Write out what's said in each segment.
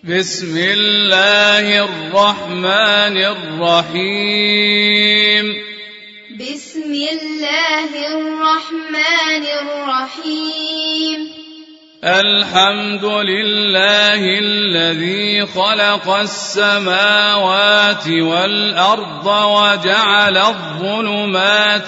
بسم الله الرحمن الرحيم بسم الله الرحمن الرحيم الحمد لله الذي خلق السماوات والأرض وجعل الظلمات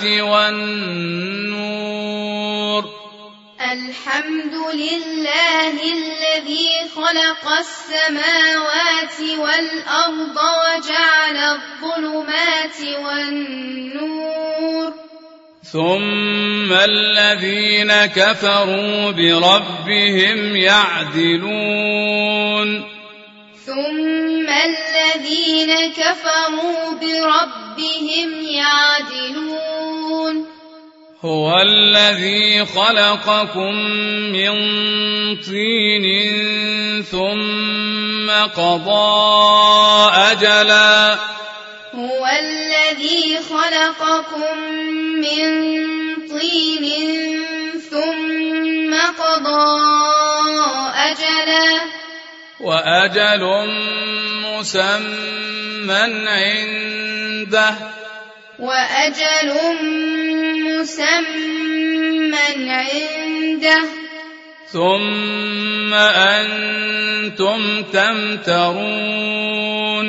والنور الحمد لله الذي خلق السماوات والأرض وجعل الظلمات والنور ثم الذين كفروا بربهم يعدلون ثم الذين كفروا بربهم يعدلون هو الذي خلقكم من طين ثم قضى أجلا هو الذي خلقكم من طين ثم قضى أجلا وأجل مسمى عنده وأجل مسمى عنده ثم أنتم تمترون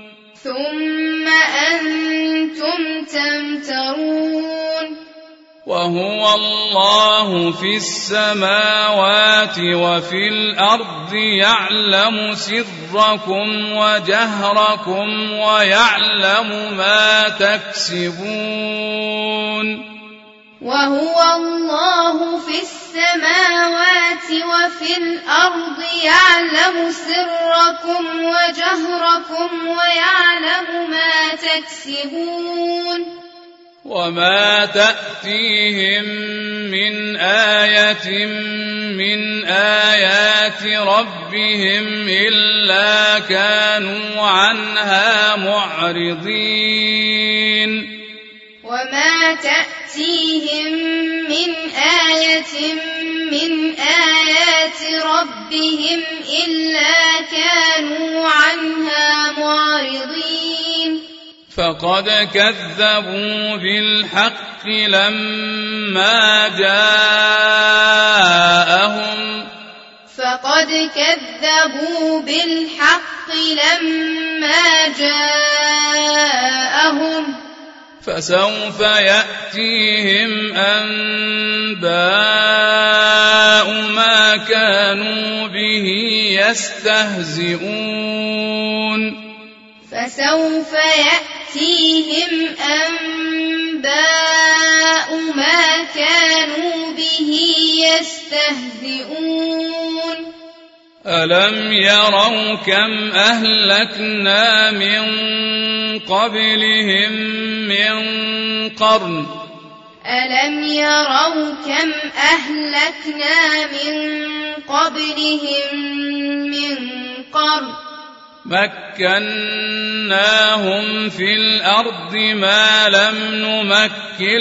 وهو الله في السماوات وفي الأرض يعلم سركم وجهركم ويعلم ما تكسبون وهو الله في السماوات وفي الأرض يعلم سركم وجهركم ويعلم ما تكسبون وما تأتيهم من آية من آيات ربهم إلا كانوا عنها معرضين وما تأتيهم من آية من آيات ربهم إلا كانوا عنها معرضين فقد كذبوا بالحق لما جاءهم فسوف يأتيهم أنباء ما كانوا به يستهزئون فسوف يأتيهم أنباء ما كانوا به يستهزئون ألم يروا كم أهلكنا من قبلهم من قرن ألم يروا كم أهلكنا من قبلهم من قرن مكناهم في الأرض ما لم نمكن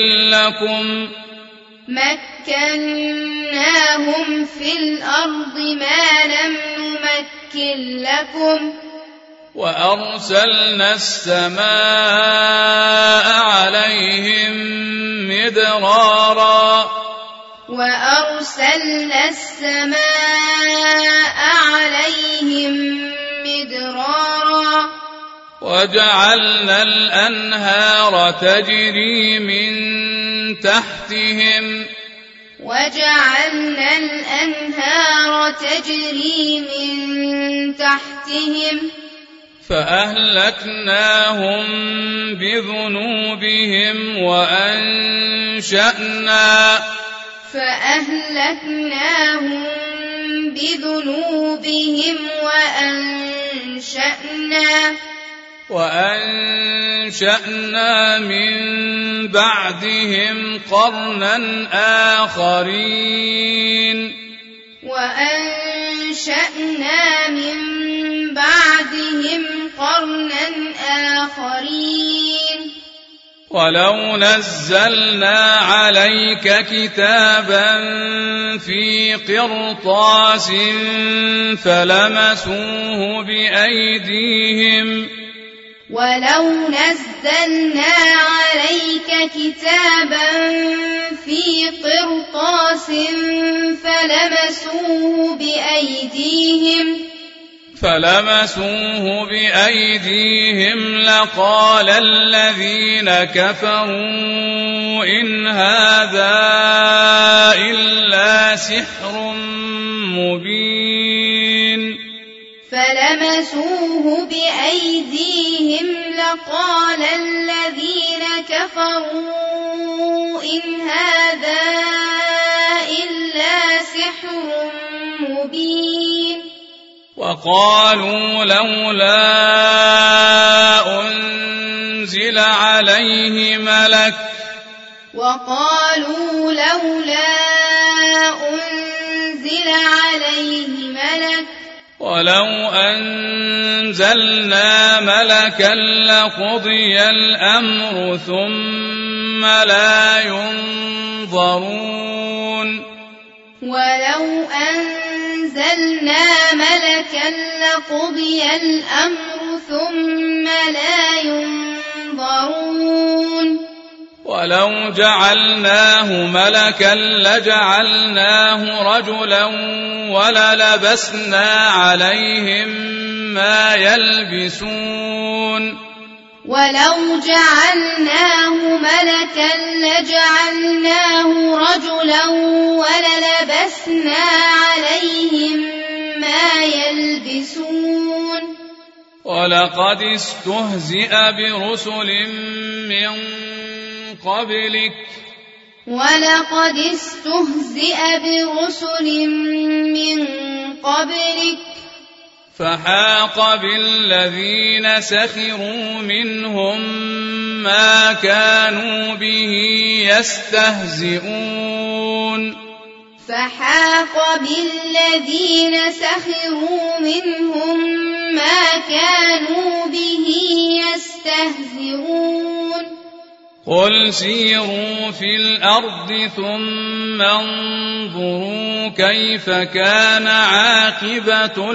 لكم وأرسلنا السماء عليهم مدرارا وجعلنا الأنهار تجري من تحتهم فأهلكناهم بذنوبهم وأنشأنا من بعدهم قرنا آخرين ولو نزلنا عليك كتابا في قرطاس فلمسوه بأيديهم ولو نزلنا عليك كتابا في قرطاس فلمسوه بأيديهم لقال الذين كفروا إن هذا إلا سحر مبين فلمسوه بأيديهم لقال الذين كفروا إن هذا إلا سحر مبين وقالوا لولا أنزل عليه ملك ولو أنزلنا ملكا لقضي الأمر ثم لا ينظرون ولو أنزلنا ملكا لقضي الأمر ثم لا ينظرون ولو جعلناه ملكا لجعلناه رجلا وللبسنا عليهم ما يلبسون ولو جعلناه ملكا لجعلناه رجلا وللبسنا عليهم ما يلبسون ولقد استهزئ برسل من قبلك فحاق بالذين سخروا منهم ما كانوا به يستهزئون قل سيروا في الأرض ثم انظروا كيف كان عاقبة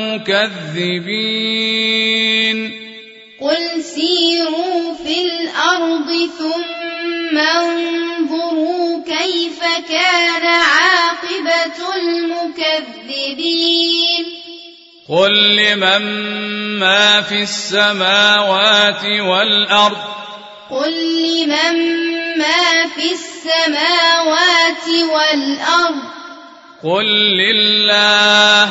المكذبين قل سيروا في الأرض ثم انظروا كيف كان عاقبة المكذبين قل لمن ما في السماوات والأرض قل لله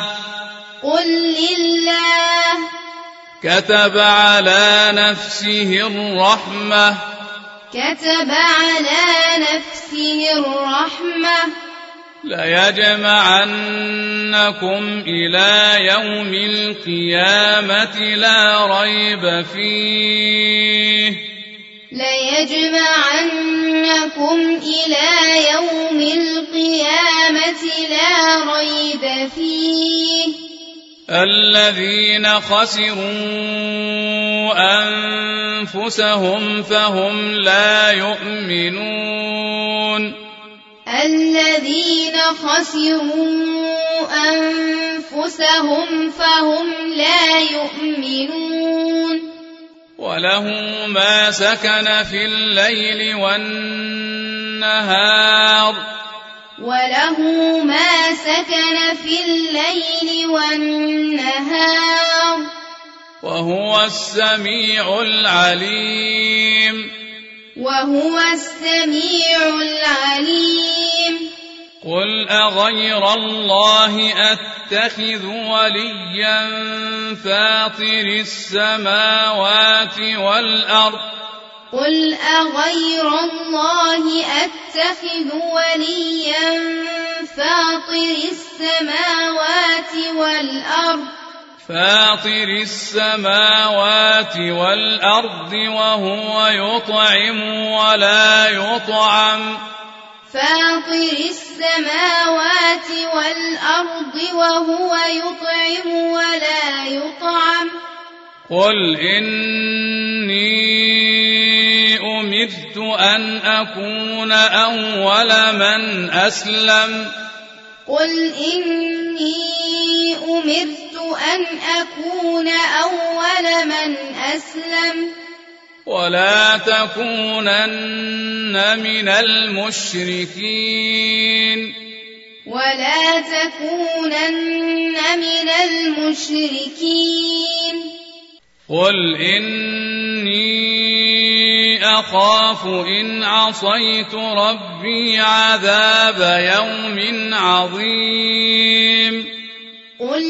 كتب على نفسه الرحمة ليجمعنكم إلى يوم القيامة لا ريب فيه الذين خسروا أنفسهم فهم لا يؤمنون وله ما سكن في الليل والنهار وهو السميع العليم قل أغير الله أتخذ وليا فاطر السماوات والأرض وهو يطعم ولا يطعم قل إني أمرت أمرت أن أكون أول من أسلم قل إني أمرت أن أكون أول من أسلم ولا تكونن من المشركين ولا تكونن من المشركين قل إني أخاف إن عصيت ربي عذاب يوم عظيم قل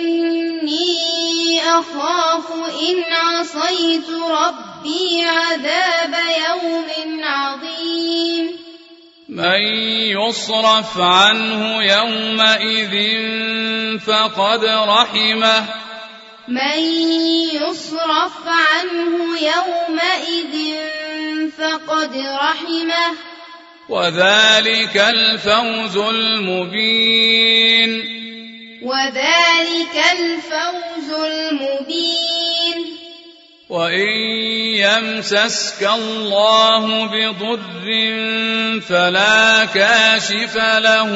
إني أخاف إن عصيت ربي عذاب يوم عظيم من يصرف عنه يومئذ فقد رحمه من يصرف عنه يومئذ فقد رحمه وذلك الفوز المبين وذلك الفوز المبين وإن يمسسك الله بضر فلا كاشف له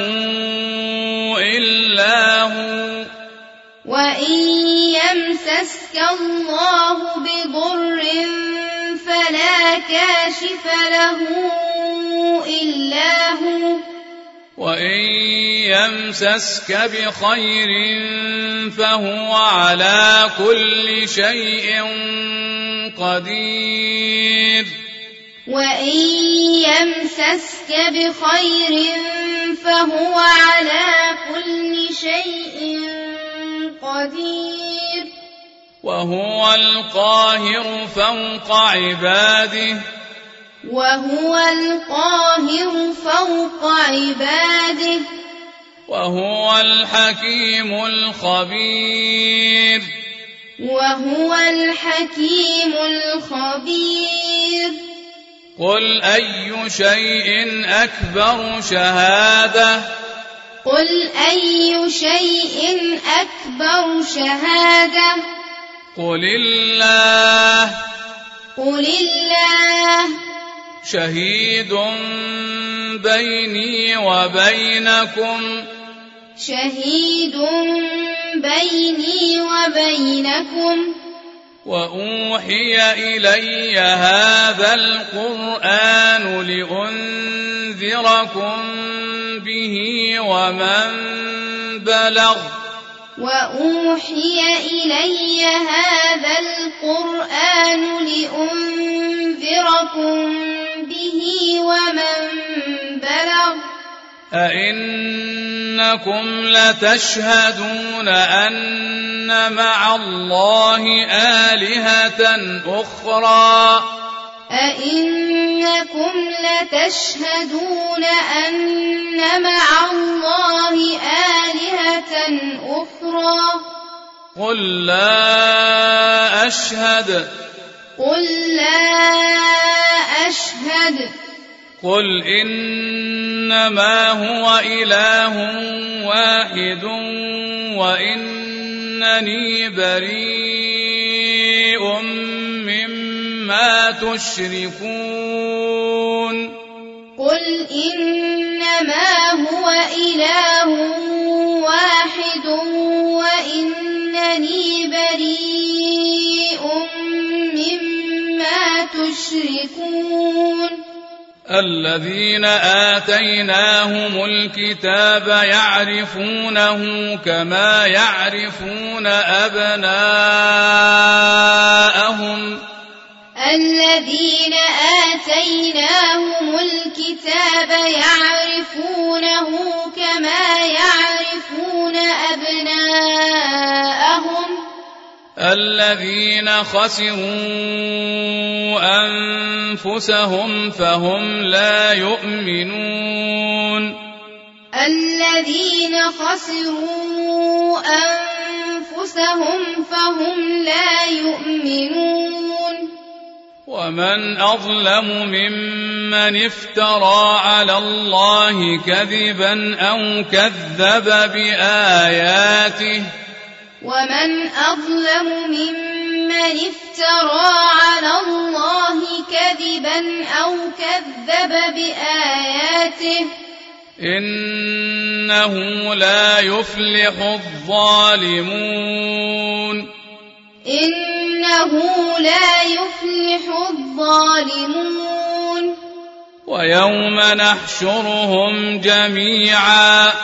إلا هو وإن يمسسك الله بضر فلا كاشف له إلا هو وإن يمسسك بخير فهو على كل شيء قدير وإن يمسسك بخير فهو على كل شيء قدير وهو القاهر فوق عباده وهو القاهر فوق عباده وهو الحكيم الخبير وهو الحكيم الخبير قل أي شيء أكبر شهادة قل أي شيء أكبر شهادة قل الله قل الله شهيد بيني وبينكم شهيد بيني وبينكم وأوحي إلي هذا القرآن لأنذركم به ومن بلغ وأوحي إلي هذا القرآن لأنذركم به ومن بلغ أئنكم لتشهدون أن مع الله آلهة أخرى أئنكم لتشهدون أن مع الله آلهة أخرى قل لا أشهد قل لا أشهد قل إنما هو إله واحد وإنني بريء مما تشركون قل إنما هو إله واحد وإنني بريء مما تشركون الذين آتيناهم الكتاب يعرفونه كما يعرفون أبناءهم الذين آتيناهم الكتاب يعرفونه كما يعرفون أبناءهم الذين خسروا أنفسهم فهم لا يؤمنون الذين خسروا أنفسهم فهم لا يؤمنون ومن أظلم ممن افترى على الله كذبا أو كذب بآياته ومن أظلم ممن ممن افترى على الله كذبا أو كذب بآياته إنه لا يفلح الظالمون إنه لا يفلح الظالمون ويوم نحشرهم جميعا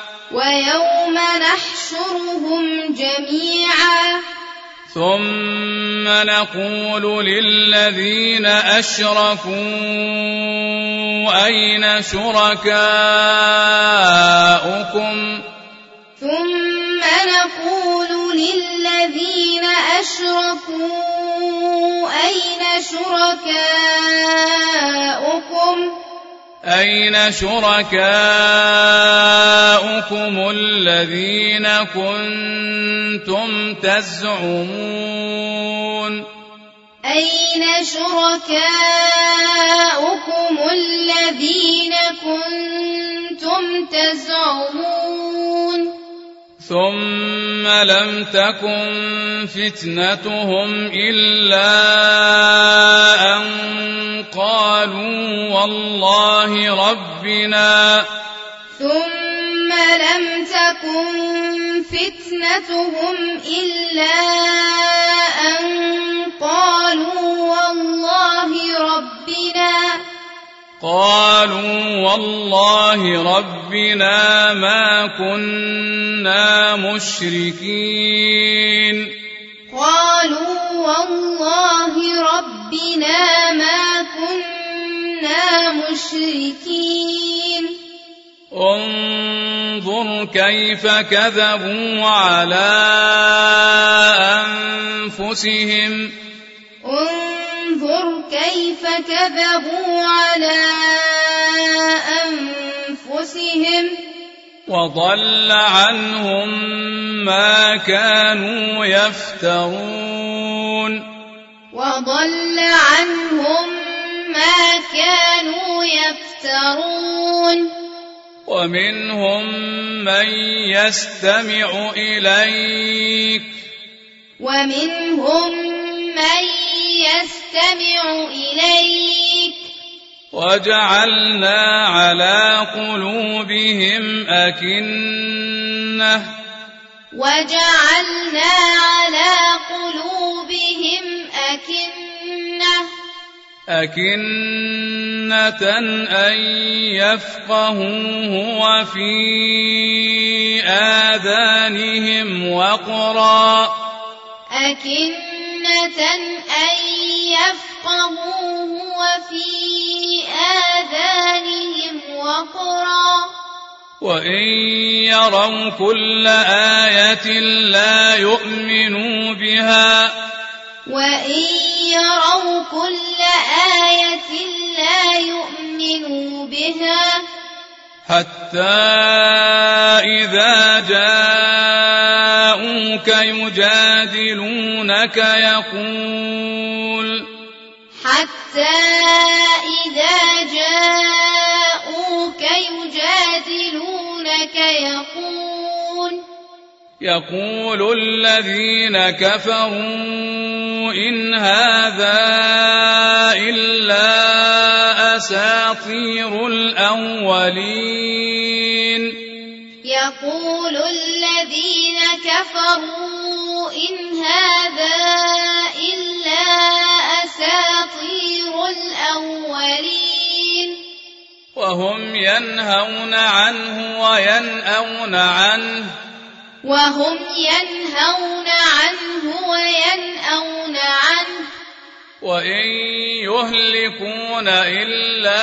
ثم نقول للذين أشركوا أين شركاؤكم أين شركاؤكم الذين كنتم تزعمون أين شركاؤكم الذين كنتم تزعمون ثم لم تكن فتنتهم إلا أن قالوا والله ربنا قالوا والله ربنا ما كنا مشركين انظر كيف كذبوا على أنفسهم وضل عنهم ما كانوا يفترون ومنهم من يستمع إليك وجعلنا على قلوبهم أكنة أن يفقهوه وفي آذانهم وقرا وإن يروا كل آية لا يؤمنوا بها حتى إذا جاءوك يجادلونك يقول الذين كفروا إن هذا إلا أساطير الأولين وهم ينهون عنه وينأون عنه وإن يهلكون إلا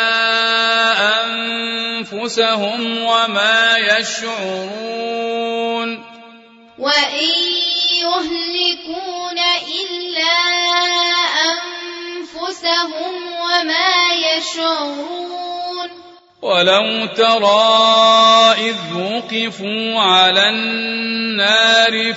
أنفسهم وما يشعرون ولو ترى إذ وقفوا على النار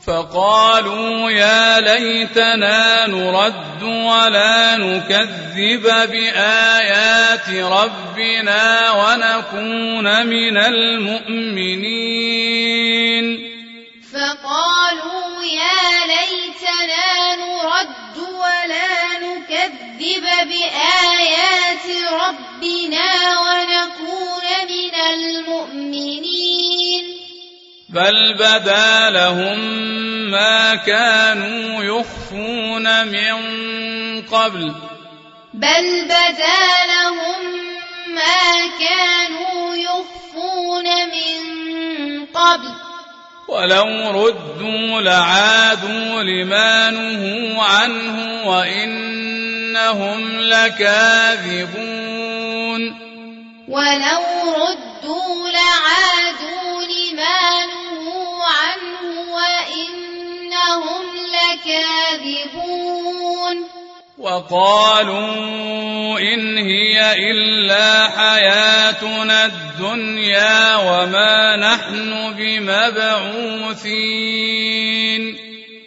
فقالوا يا ليتنا نرد ولا نكذب بآيات ربنا ونكون من المؤمنين فقالوا يا ليتنا نرد ولا نكذب بآيات ربنا ونكون من المؤمنين بل بدا لهم ما كانوا يخفون من قبل ولو ردوا لعادوا لما نهوا عنه وإنهم لكاذبون وقالوا إن هي إلا حياتنا الدنيا وما نحن بمبعوثين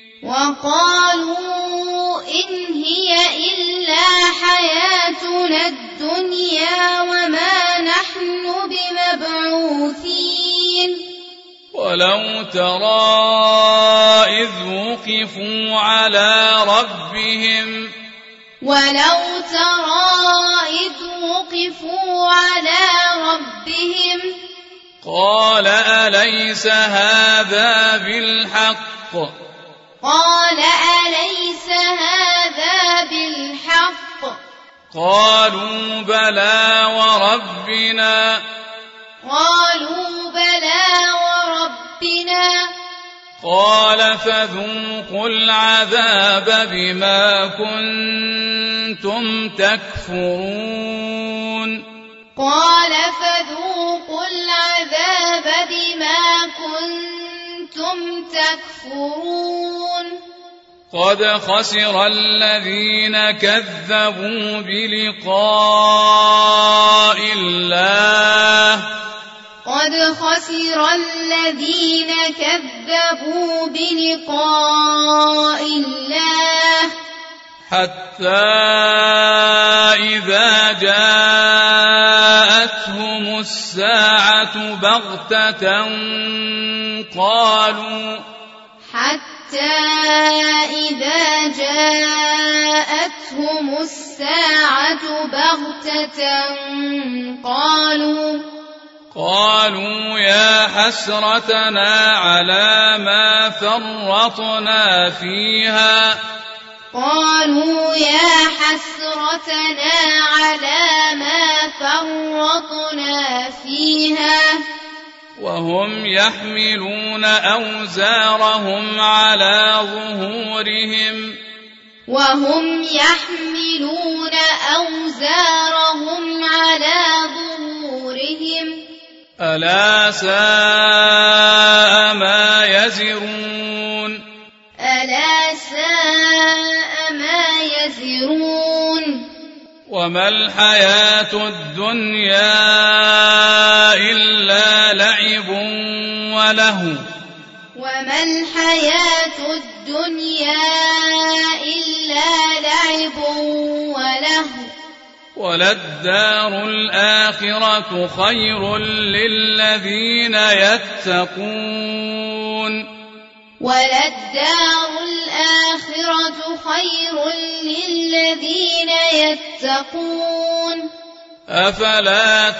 ولو ترى إذ وقفوا على ربهم قال أليس هذا بالحق قالوا بلى وربنا قال فذوقوا العذاب بما كنتم تكفرون قد خسر الذين كذبوا بلقاء الله حتى إذا جاءتهم الساعة بغتة قالوا يا حسرتنا على ما فرطنا فيها وهم يحملون أوزارهم على ظهورهم ألا ساء ما يزرون وما الحياة الدنيا إلا لعب ولهو وللدار الآخرة خير للذين يتقون أفلا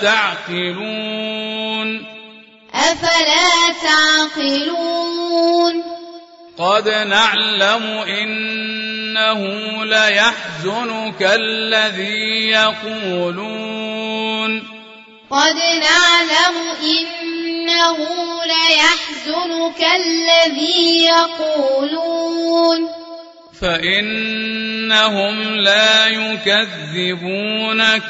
تعقلون قد نعلم إنه ليحزنك الذي يقولون فإنهم لا يكذبونك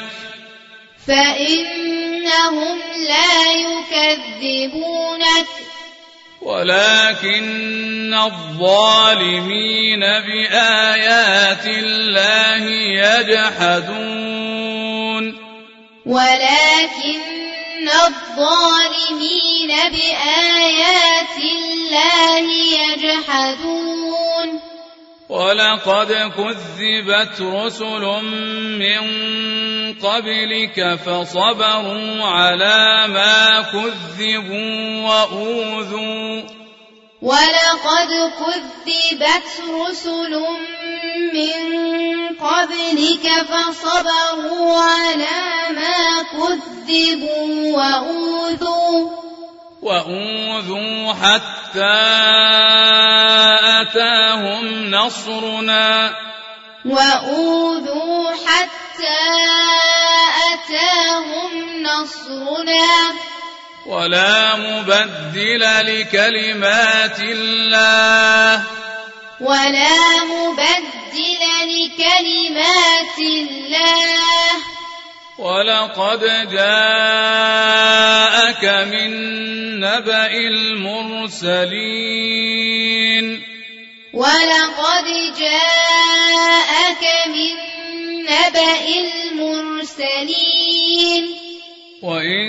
ولكن الظالمين بآيات الله يجحدون الظالمين بآيات الله يجحدون ولقد كذبت رسل من قبلك فصبروا على ما كذبوا وأوذوا ولقد كذبت رسل من قبلك فصبروا على ما كذبوا وأوذوا حتى أتاهم نصرنا ولا مبدل لكلمات الله ولقد جاءك من نبأ المرسلين وإن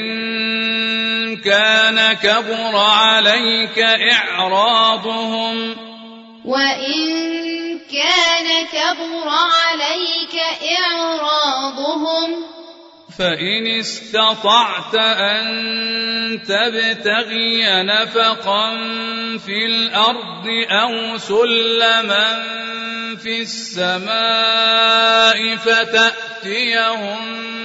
كان كبر عليك إعراضهم فإن استطعت أن تبتغي نفقا في الأرض أو سلما في السماء فتأتيهم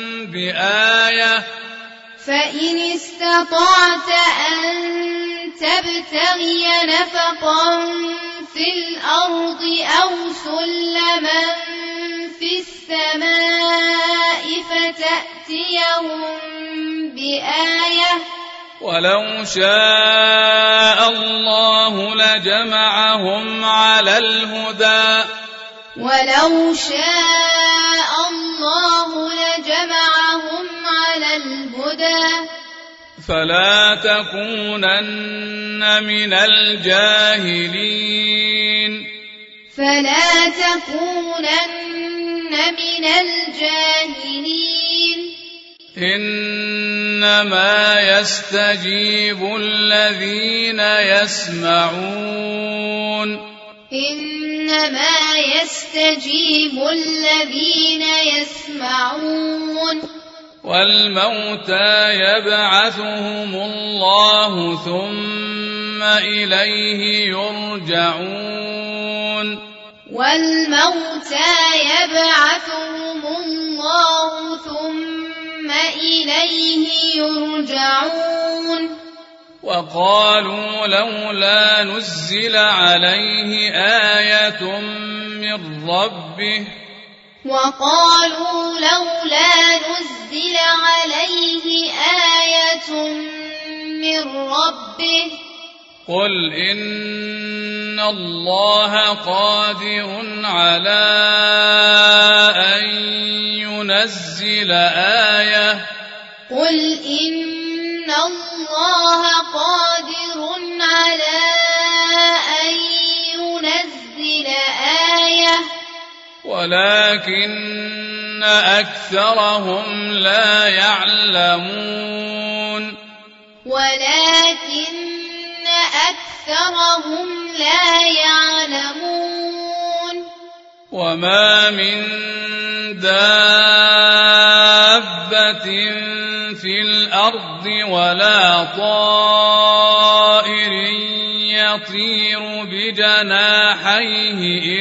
بآية ولو شاء الله لجمعهم على الهدى فلا تكونن من الجاهلين إنما يستجيب الذين يسمعون والموتى يبعثهم الله ثم إليه يرجعون وقالوا لولا نزل عليه آية من ربه قل إن الله قادر على أن ينزل آية ولكن أكثرهم لا يعلمون وما من دابة في الأرض ولا طائر يطير بجناحيه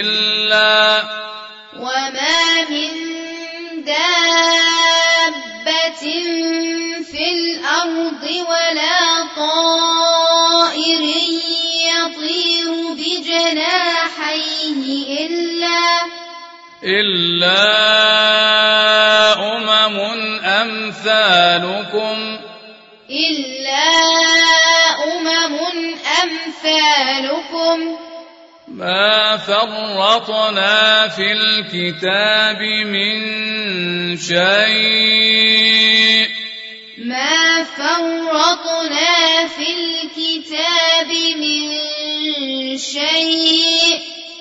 إلا أمم أمثالكم ما فرطنا في الكتاب من شيء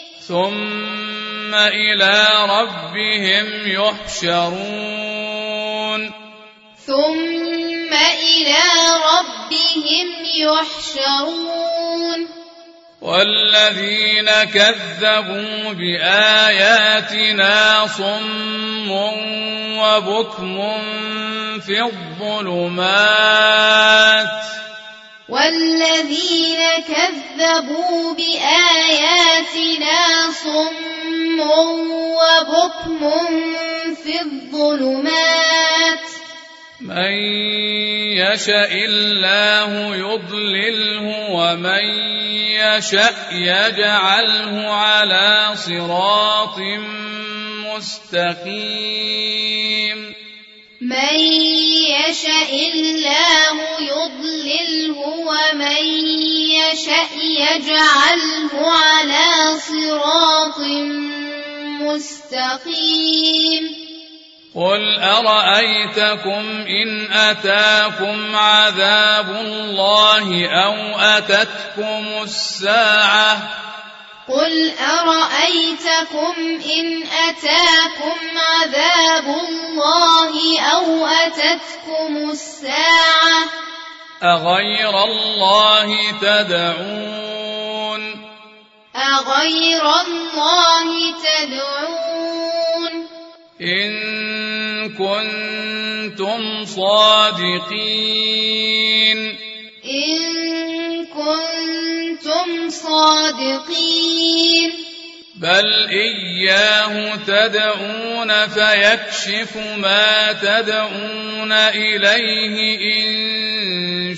ثم إلى ربهم يحشرون إلى ربهم يحشرون والذين كذبوا بآياتنا صم وبكم في الظلمات والذين كذبوا بآياتنا صم وبكم في الظلمات من يشاء الله يضلله ومن يشاء يجعله على صراط مستقيم من يشاء الله يضلله ومن يشاء يجعله على صراط مستقيم قل أرأيتكم إن أتاكم عذاب الله أو أتتكم الساعة قل أرأيتكم إن أتاكم عذاب الله أو أتتكم الساعة أغير الله تدعون أغير الله تدعون إن كنتم صادقين إن كنتم صادقين بل إياه تدعون فيكشف ما تدعون إليه إن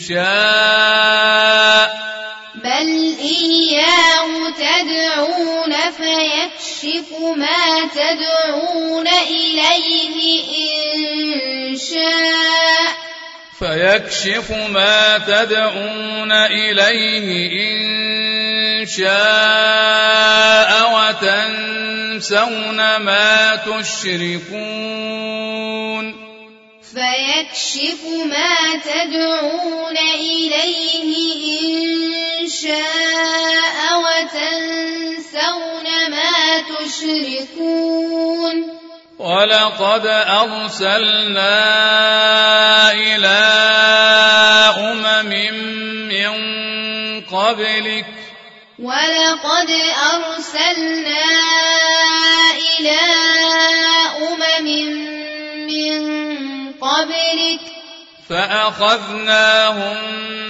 شاء بل إياه تدعون فيكشف ما تدعون إليه إن شاء فيكشف ما تدعون إليه إن شاء وتنسون ما تشركون فيكشف ما تدعون إليه إن شاء وتنسون ما تشركون ولقد أرسلنا إلى أمم من قبلك ولقد أرسلنا إلى أمم من قبلك فأخذناهم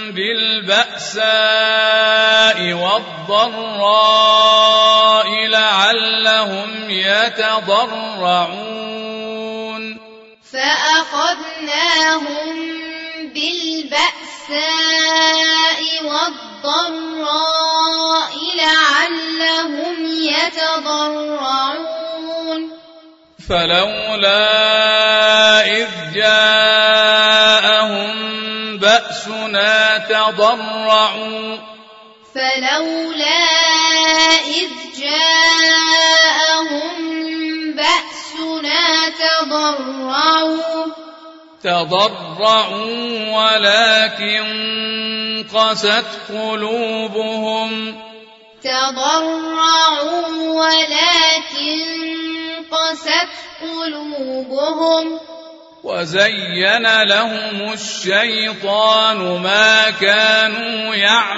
بالبأساء والضراء لعلهم يتضرعون فأخذناهم بالبأساء والضراء لعلهم يتضرعون فلولا إذ جاءهم بأسنا تضرعوا فلولا إذ جاءهم بأسنا تضرعوا ولكن قست قلوبهم وزين لهم الشيطان ما كانوا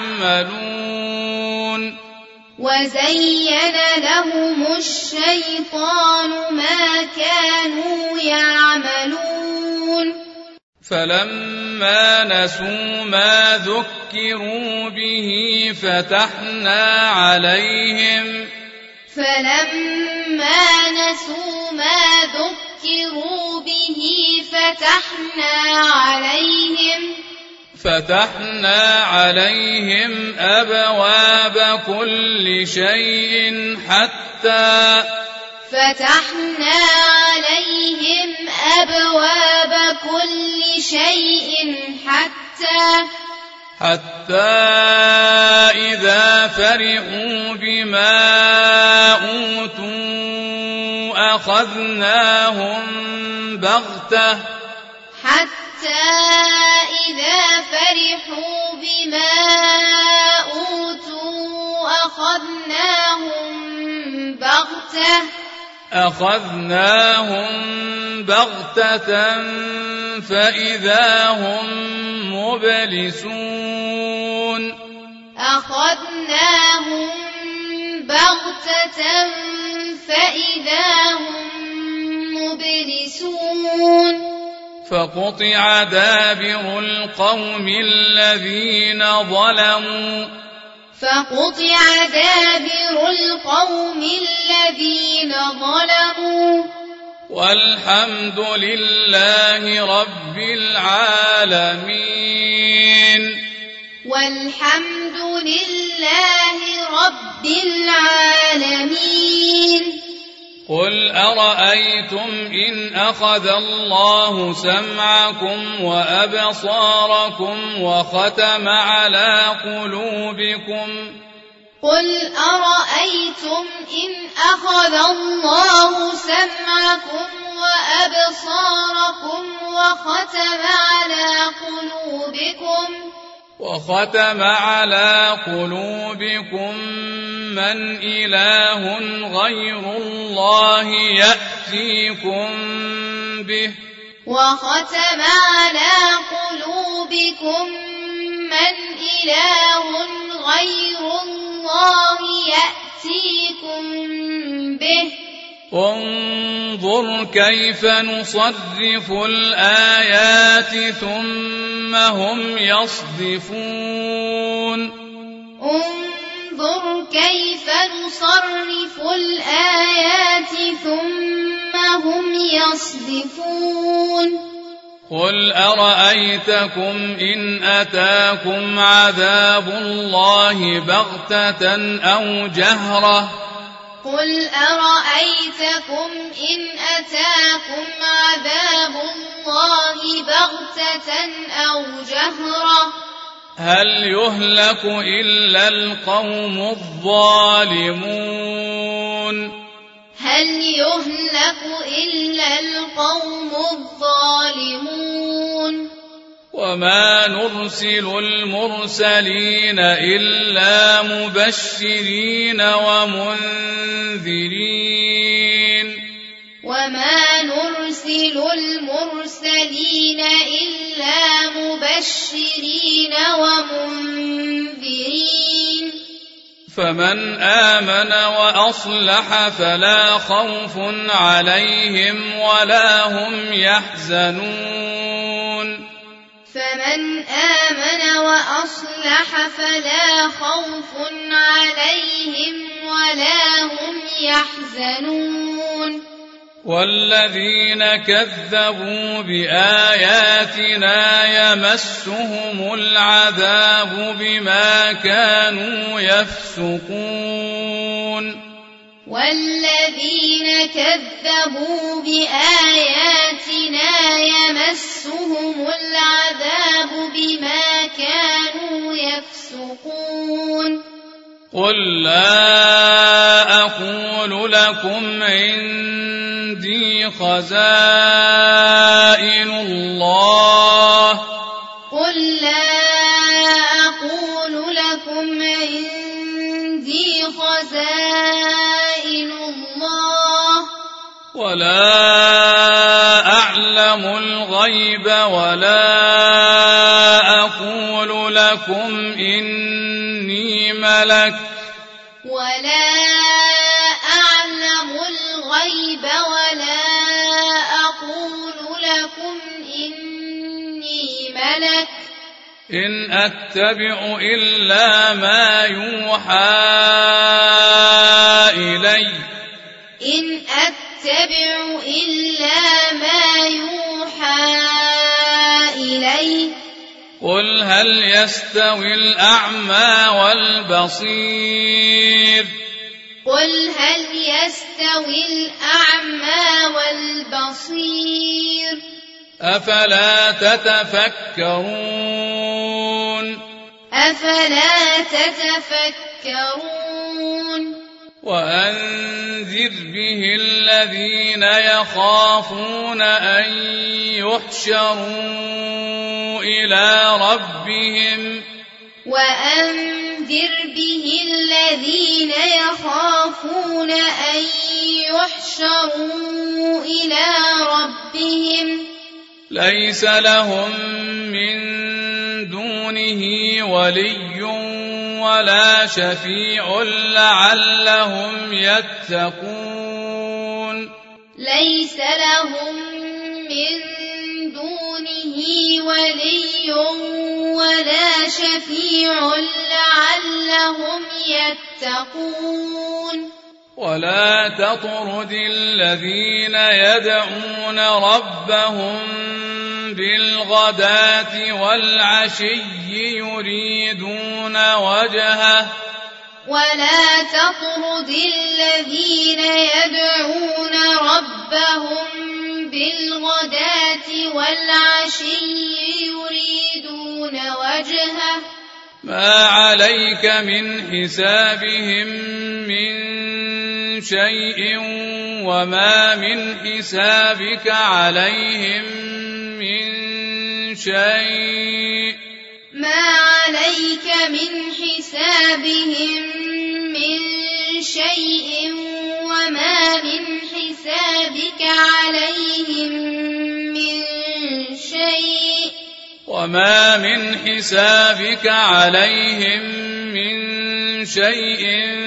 يعملون فلما نسوا ما ذكروا به فتحنا عليهم أبواب كل شيء حتى إذا فرحوا بما أوتوا أخذناهم بغتة أخذناهم بغتة فإذا هم مبلسون أخذناهم بغتة فإذا هم مبلسون فقطع دابر القوم الذين ظلموا والحمد لله رب العالمين قل أرأيتم إن أخذ الله سمعكم وأبصاركم وختم على قلوبكم من إله غير الله يأتيكم به انظر كيف نصرف الآيات ثم هم يصدفون قل أرأيتكم إن أتاكم عذاب الله بغتة أو جهرة هل يهلك إلا القوم الظالمون وما نرسل المرسلين إلا مبشرين ومنذرين فمن آمن وأصلح فلا خوف عليهم ولا هم يحزنون والذين كذبوا بآياتنا يمسهم العذاب بما كانوا يفسقون قل لا أقول لكم عندي خزائن الله ولا أعلم الغيب ولا أقول لكم إني ملك إن أتبع إلا ما يوحى إلي قل هل يستوي الأعمى والبصير أفلا تتفكرون وأنذر به الذين يخافون أن يحشروا إلى ربهم وأنذر به الذين يخافون أن يحشروا إلى ربهم ليس لهم من دونه ولي ولا شفيع لعلهم يتقون ليس لهم من دونه ولي ولا شفيع لعلهم يتقون ولا تطرد الذين يدعون ربهم بالغداة والعشي يريدون وجهه ولا تطرد الذين يدعون ربهم بالغداة والعشي يريدون وجهه ما عليك من حسابهم من شيء وما من حسابك عليهم من شيء ما عليك من حسابهم من شيء وما من حسابك عليهم من شيء وما من حسابك عليهم من شيء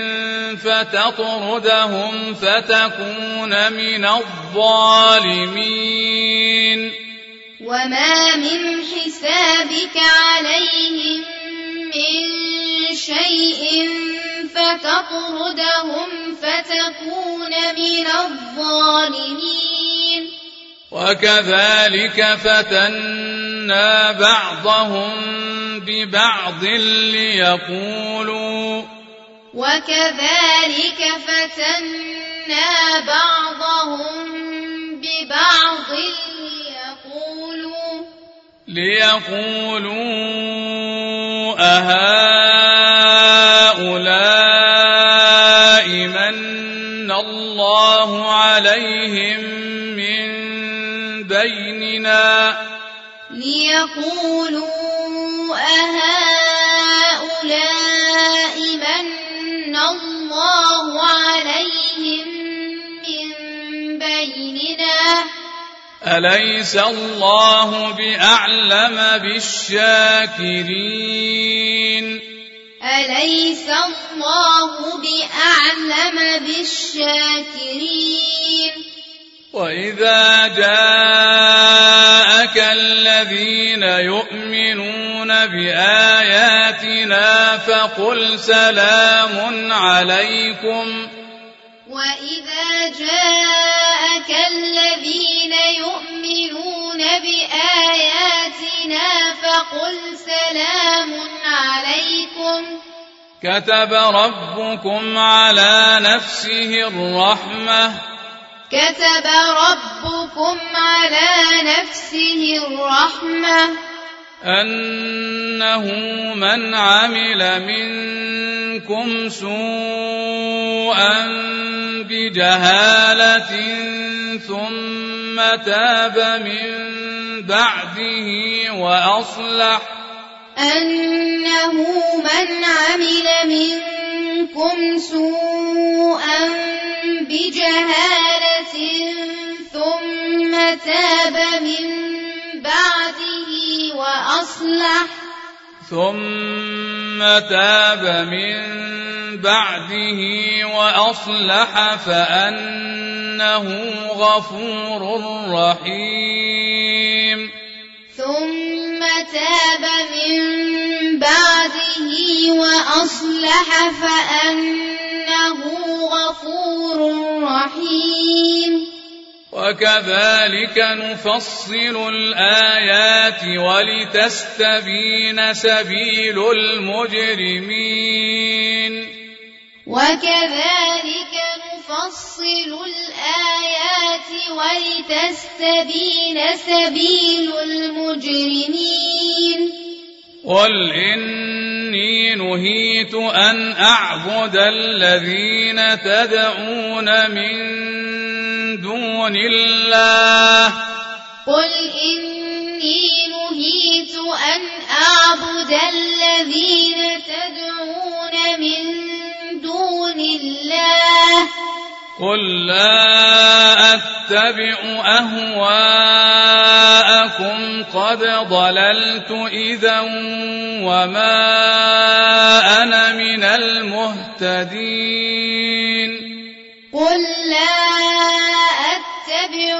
فتطردهم فتكون من الظالمين وما من حسابك عليهم من شيء فتطردهم فتكون من الظالمين وكذلك فتنا بعضهم ببعض ليقولوا وكذلك فتنا بعضهم ببعض ليقولوا أهؤلاء من الله عليهم من بيننا ليقولوا أهؤلاء من الله عليهم من بيننا أليس الله بأعلم بالشاكرين أليس الله بأعلم بالشاكرين وإذا جاءك الذين يؤمنون بآياتنا فقل سلام عليكم وإذا جاءك الذين يؤمنون بآياتنا فقل سلام عليكم كتب ربكم على نفسه الرحمة كتب ربكم على نفسه الرحمة أنه من عمل منكم سوءا بجهالة ثم تاب من بعده وأصلح أنه من عمل منكم سوءا بجهالة ثم تاب من بعده وأصلح فأنه غفور رحيم ثم تاب من بعده وأصلح فأنه غفور رحيم وكذلك نفصل الآيات ولتستبين سبيل المجرمين وكذلك نفصل الآيات ولتستبين سبيل المجرمين قل إني نهيت أن أعبد الذين تدعون من دون الله قل إني نهيت أن أعبد الذين تدعون من دون الله قل لا أتبع أهواءكم قد ضللت إذا وما أنا من المهتدين قل لا أتبع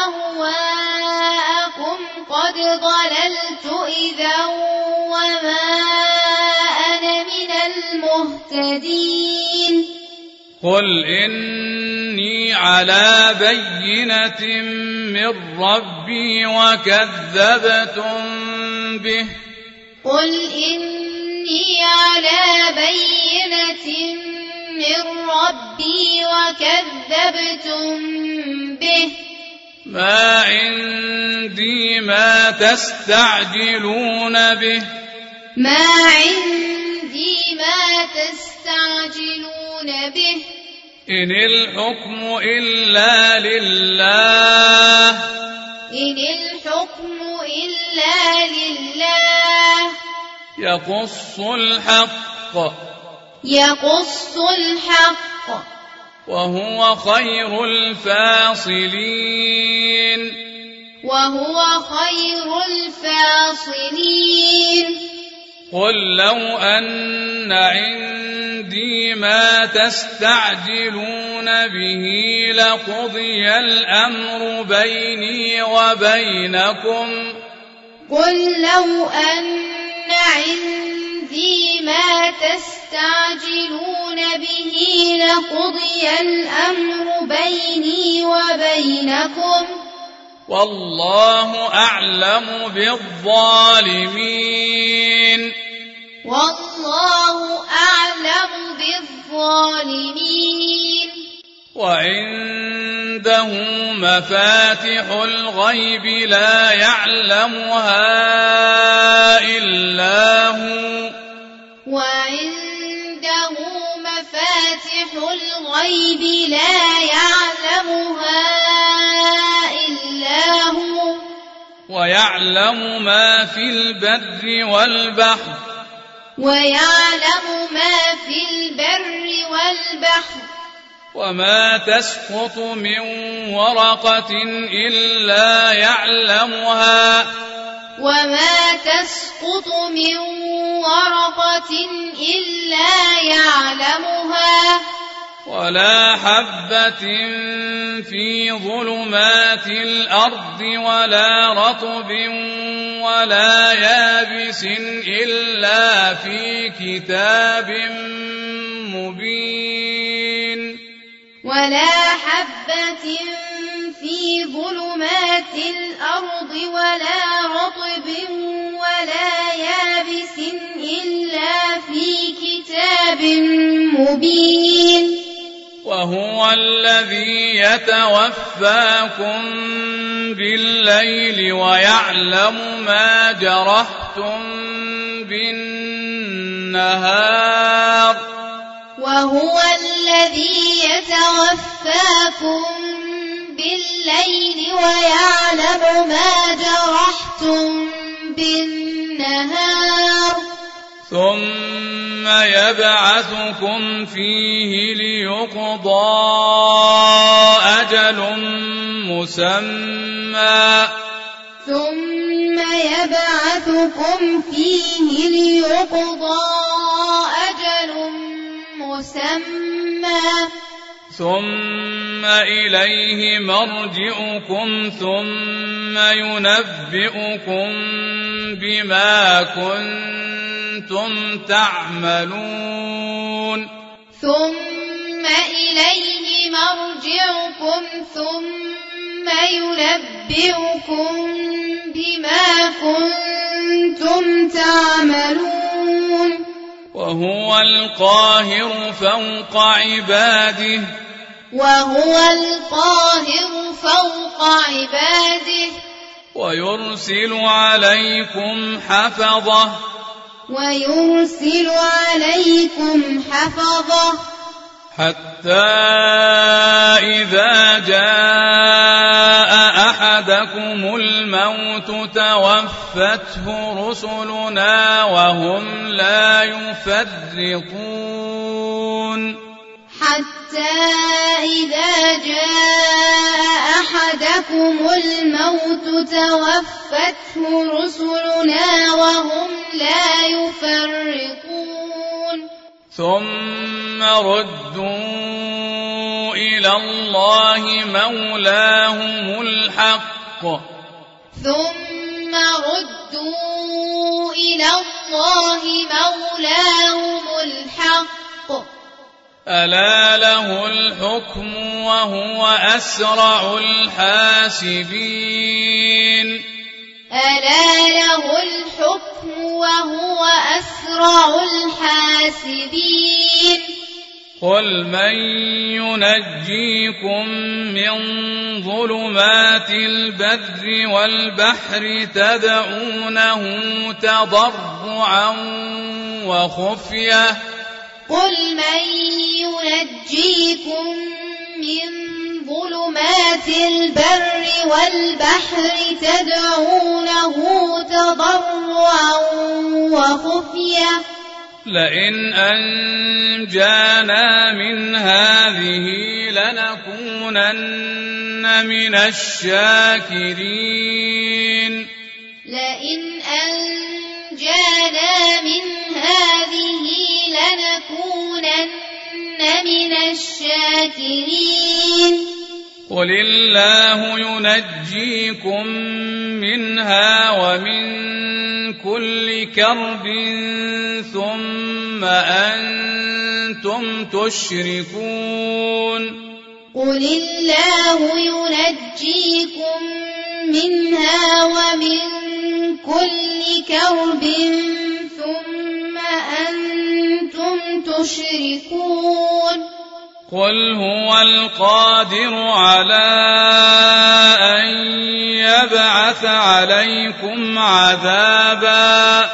أهواءكم قد ضللت إذا وما أنا من المهتدين قل إني على بينة من ربي وكذبتم به قل إني على بينة من ربي وكذبتم به ما عندي ما تستعجلون به ما عندي ما تستعجلون به إن الحكم إلا لله إن الحكم إلا لله يقص الحق وهو خير الفاصلين قل لو أن عندي ما تستعجلون به لقضي الأمر بيني وبينكم قل لو أن عندي ما تستعجلون به لقضي الأمر بيني وبينكم والله أعلم بالظالمين وعنده مفاتح الغيب لا يعلمها إلا هو ويعلم ما في البر والبحر وما تسقط من ورقة إلا يعلمها ولا حبة في ظلمات الأرض ولا رطب ولا يابس إلا في كتاب مبين وهو الذي يتوفاكم بالليل ويعلم ما جرحتم بالنهار ثم يبعثكم فيه ليقضى أجل مسمى ثم إليه مرجعكم ثم ينبئكم بما كنتم تعملون وهو القاهر فوق عباده ويرسل عليكم حفظه حتى إذا جاء أحدكم أحدكم الموت توفته رسلنا وهم لا يفرطون حتى إذا جاء أحدكم الموت توفته رسلنا وهم لا يفرطون ثم ردوا إلى الله مولاهم الحق ألا له الحكم وهو أسرع الحاسبين قل من ينجيكم من ظلمات البر والبحر تدعونه تضرعا وخفية لئن أنجانا من هذه لنكونن من الشاكرين قل الله ينجيكم منها ومن كل كرب ثم أنتم تشركون قل الله ينجيكم منها ومن كل كرب ثم أنتم تشركون قل هو القادر على أن يبعث عليكم عذابا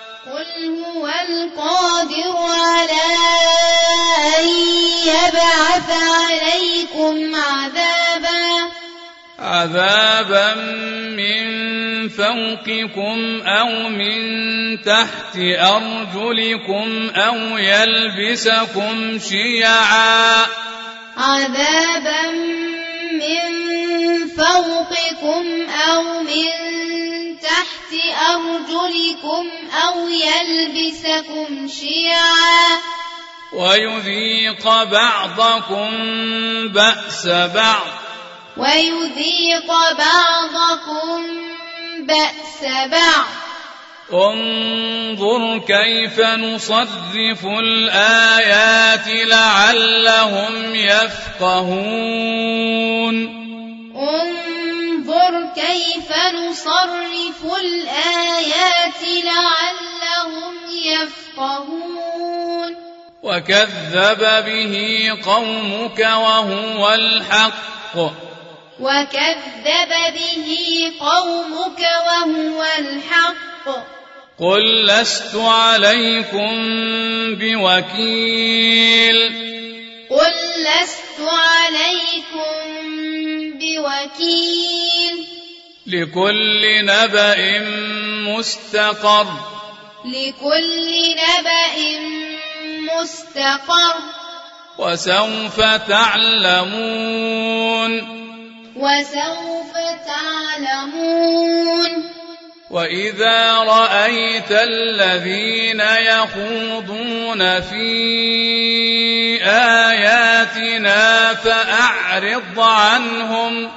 عذابا من فوقكم أو من تحت أرجلكم أو يلبسكم شيعا ويذيق بعضكم بأس بعض انظر كيف نصرف الآيات لعلهم يفقهون وكذب به قومك وهو الحق قل لست عليكم بوكيل لكل نبأ مستقر وسوف تعلمون وإذا رأيت الذين يخوضون في آياتنا فأعرض عنهم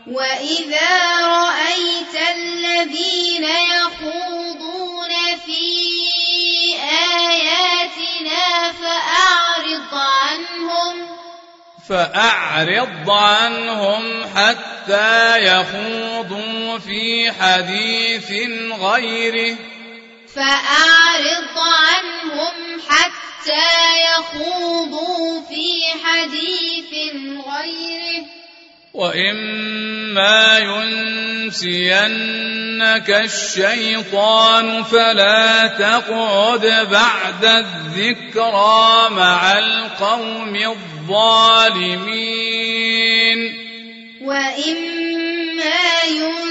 حتى يخوضوا في حديث غيره وإما ينسينك الشيطان فلا تقعد بعد الذكرى مع القوم الظالمين وإما وإما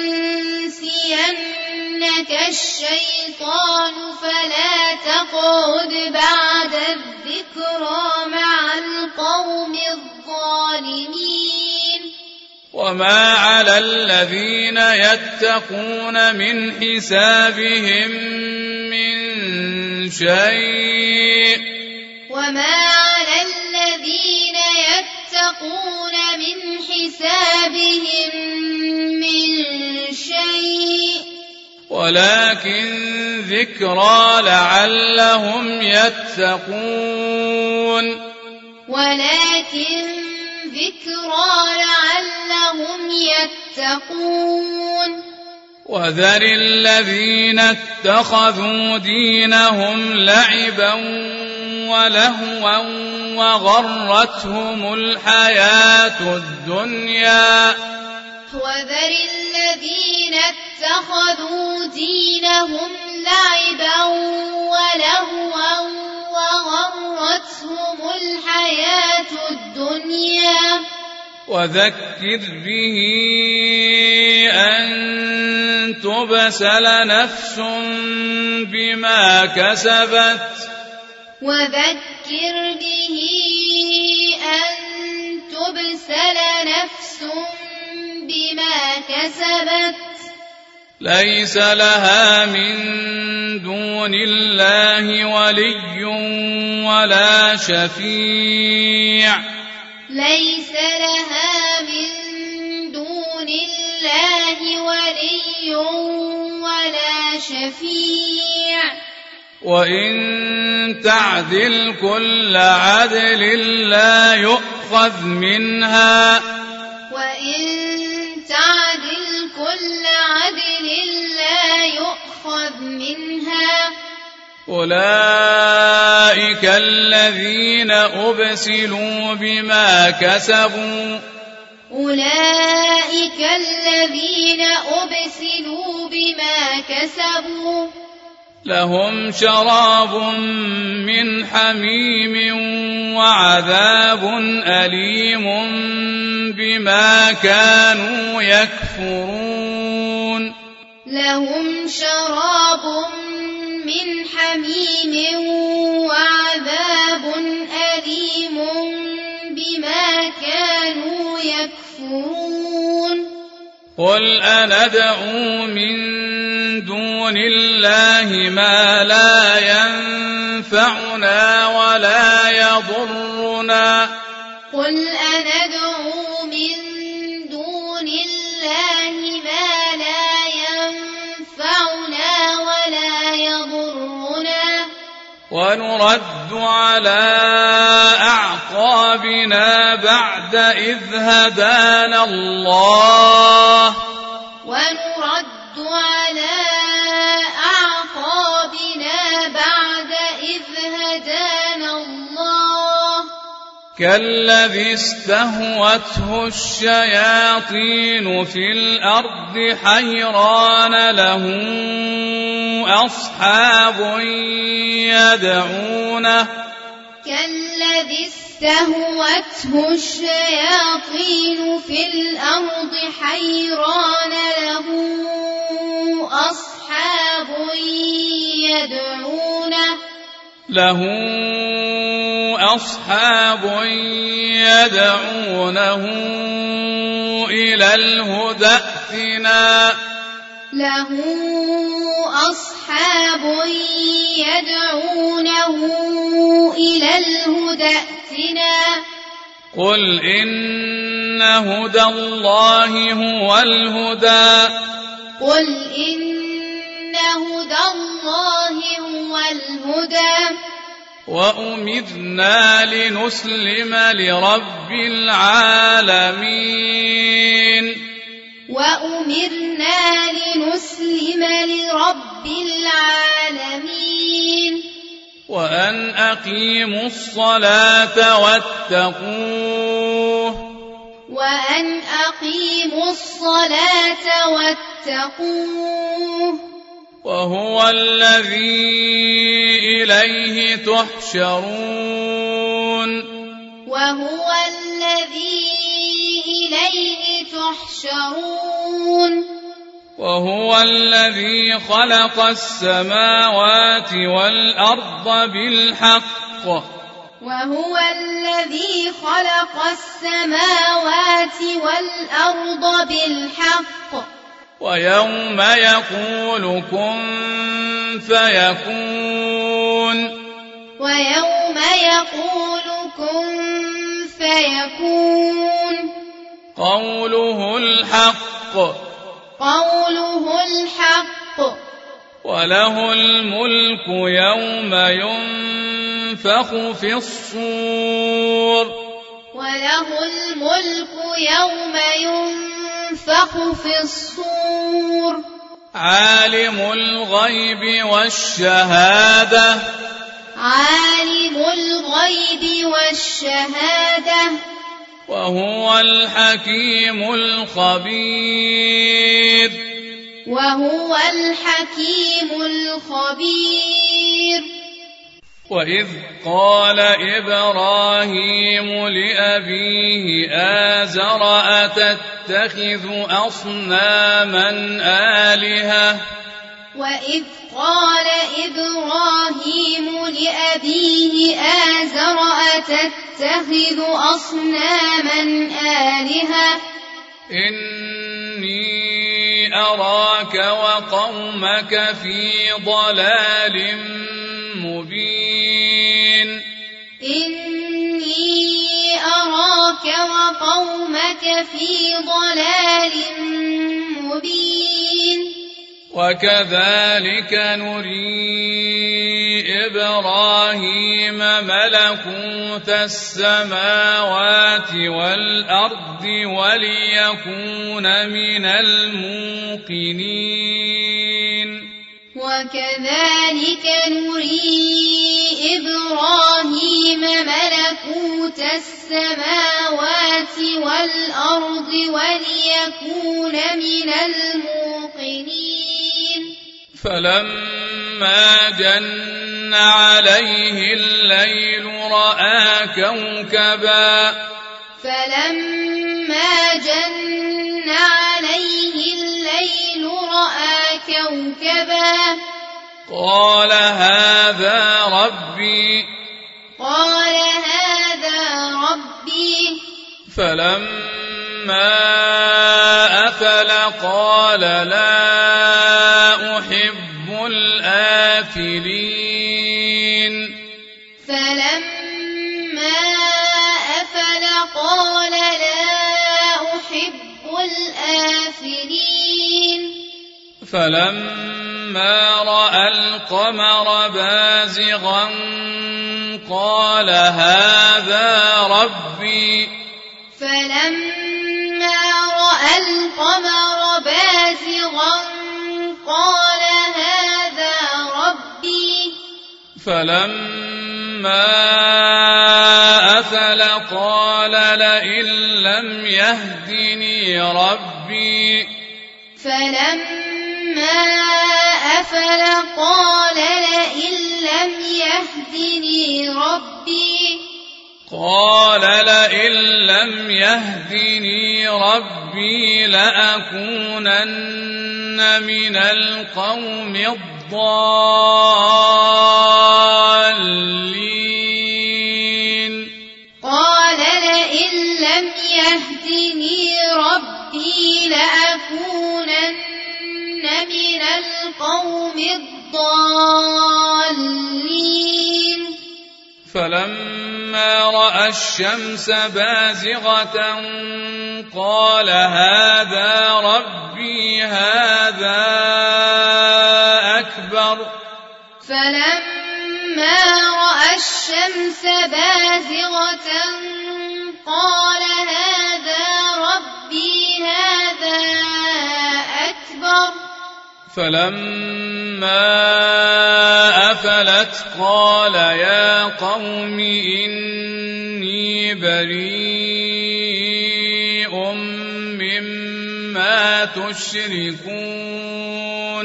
ينسينك الشيطان فلا تقعد بعد الذكرى مع القوم الظالمين وما على الذين يتقون من حسابهم من شيء وما على الذين يتقون من حسابهم من شيء ولكن ذكرى لعلهم يتقون وذر الذين اتخذوا دينهم لعبا ولهوا وغرتهم الحياة الدنيا وذكر به أن تبسل نفس بما كسبت ليس لها من دون الله ولي ولا شفيع وإن تعدل كل عدل لا يؤخذ منها أولئك الذين أبسلوا بما كسبوا لهم شراب من حميم وعذاب أليم بما كانوا يكفرون قل أندعو من دون الله ما لا ينفعنا ولا يضرنا ونرد على أعقابنا بعد إذ هدانا الله كالذي استهوته الشياطين في الأرض حيران له أصحاب يدعونه إلى الهدى ائتنا قل إن هدى الله هو الهدى وأمرنا لنسلم لرب العالمين وأن أقيموا الصلاة واتقوه وهو الذي إليه تحشرون تحشرون وهو الذي خلق السماوات والأرض بالحق وهو الذي خلق السماوات والأرض بالحق ويوم يقول كن فيكون ويوم يقول كن فيكون قوله الحق وله الملك يوم ينفخ في الصور عالم الغيب والشهادة وهو الحكيم الخبير وإذ قال إبراهيم لأبيه آزر أتتخذ أصناما آلهة وإذ قال إبراهيم لأبيه آزر أتتخذ أصناما آلهة إني أراك وقومك في ضلال مبين وكذلك نري إبراهيم ملكوت السماوات والأرض وليكون من الموقنين وكذلك نري إبراهيم ملكوت السماوات والأرض وليكون من الموقنين فلما جن عليه الليل رأى كوكبا قال هذا ربي فلما أفل قال لا أحب الآفلين فلما رأى القمر بازغا قال هذا ربي فلما أفل قال لئن لم يهدني ربي لأكونن من القوم الضالين فلما رأى الشمس بازغة قال هذا ربي هذا أكبر فلما أفلت قال يا قوم إني بريء مما تشركون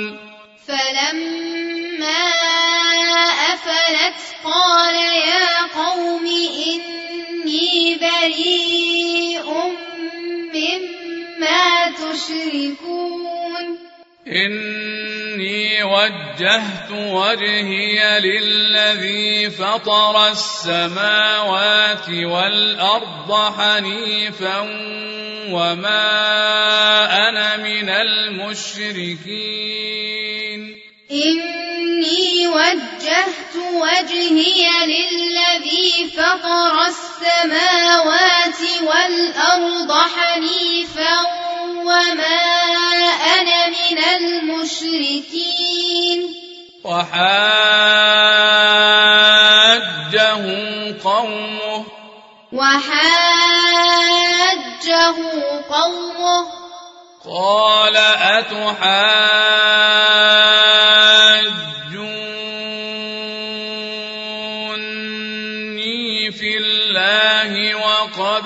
فلما أفلت قال يا قوم إني بريء مما يشركون إني وجهت وجهي للذي فطر السماوات والأرض حنيفا وما أنا من المشركين إني وجهت وجهي للذي فطر السماوات والأرض حنيفا وما أنا من المشركين وحاجه قومه قال أتحاجوني في الله وقد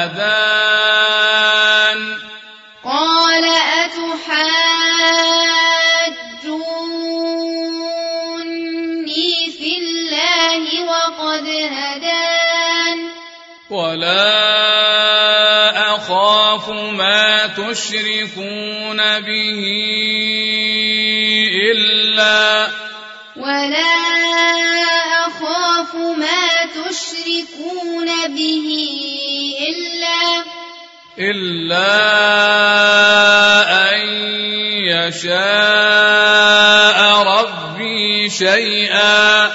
هدان قال أتحاجوني في الله وقد هدان ولا أخاف ما تشركون به إلا أن يشاء ربي شيئا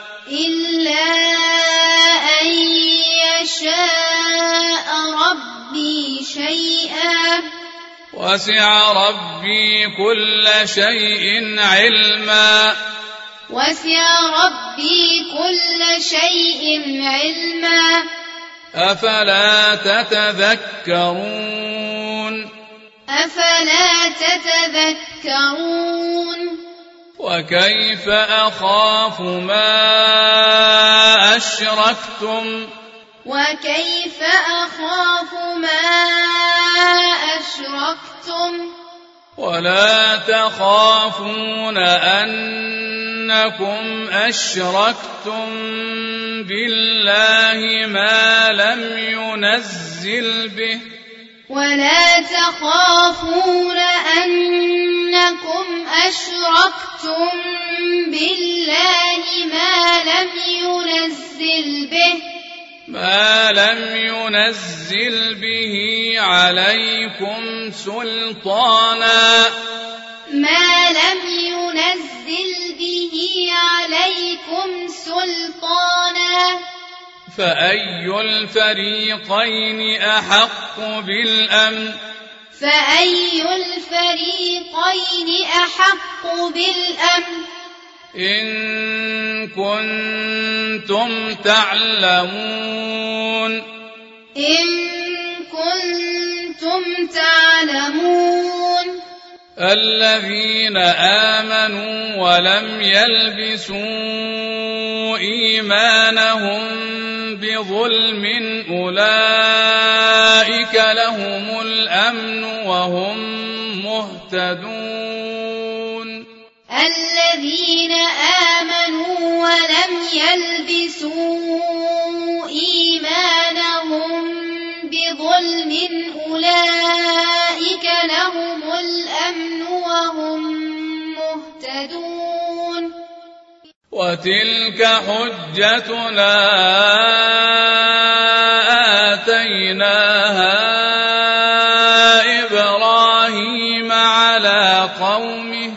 وسع ربي كل شيء علما أفلا تتذكرون وكيف أخاف ما أشركتم ولا تخافون أنكم أشركتم بالله ما لم ينزل به عليكم سلطانا فأي الفريقين أحق بالأمن إن كنتم تعلمون الذين آمنوا ولم يلبسوا إيمانهم بظلم أولئك لهم الأمن وهم مهتدون الذين آمنوا ولم يلبسوا إيمانهم بظلم أولئك لهم الأمن وهم مهتدون وتلك حجتنا آتيناها إبراهيم على قومه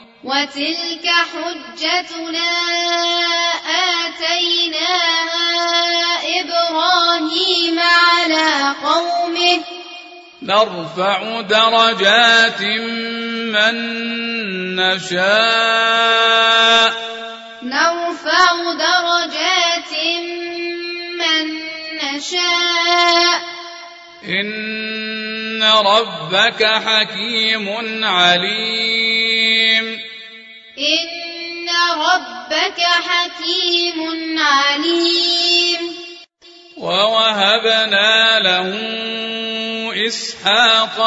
نرفع درجات من نشاء إن ربك حكيم عليم ووهبنا له إسحاق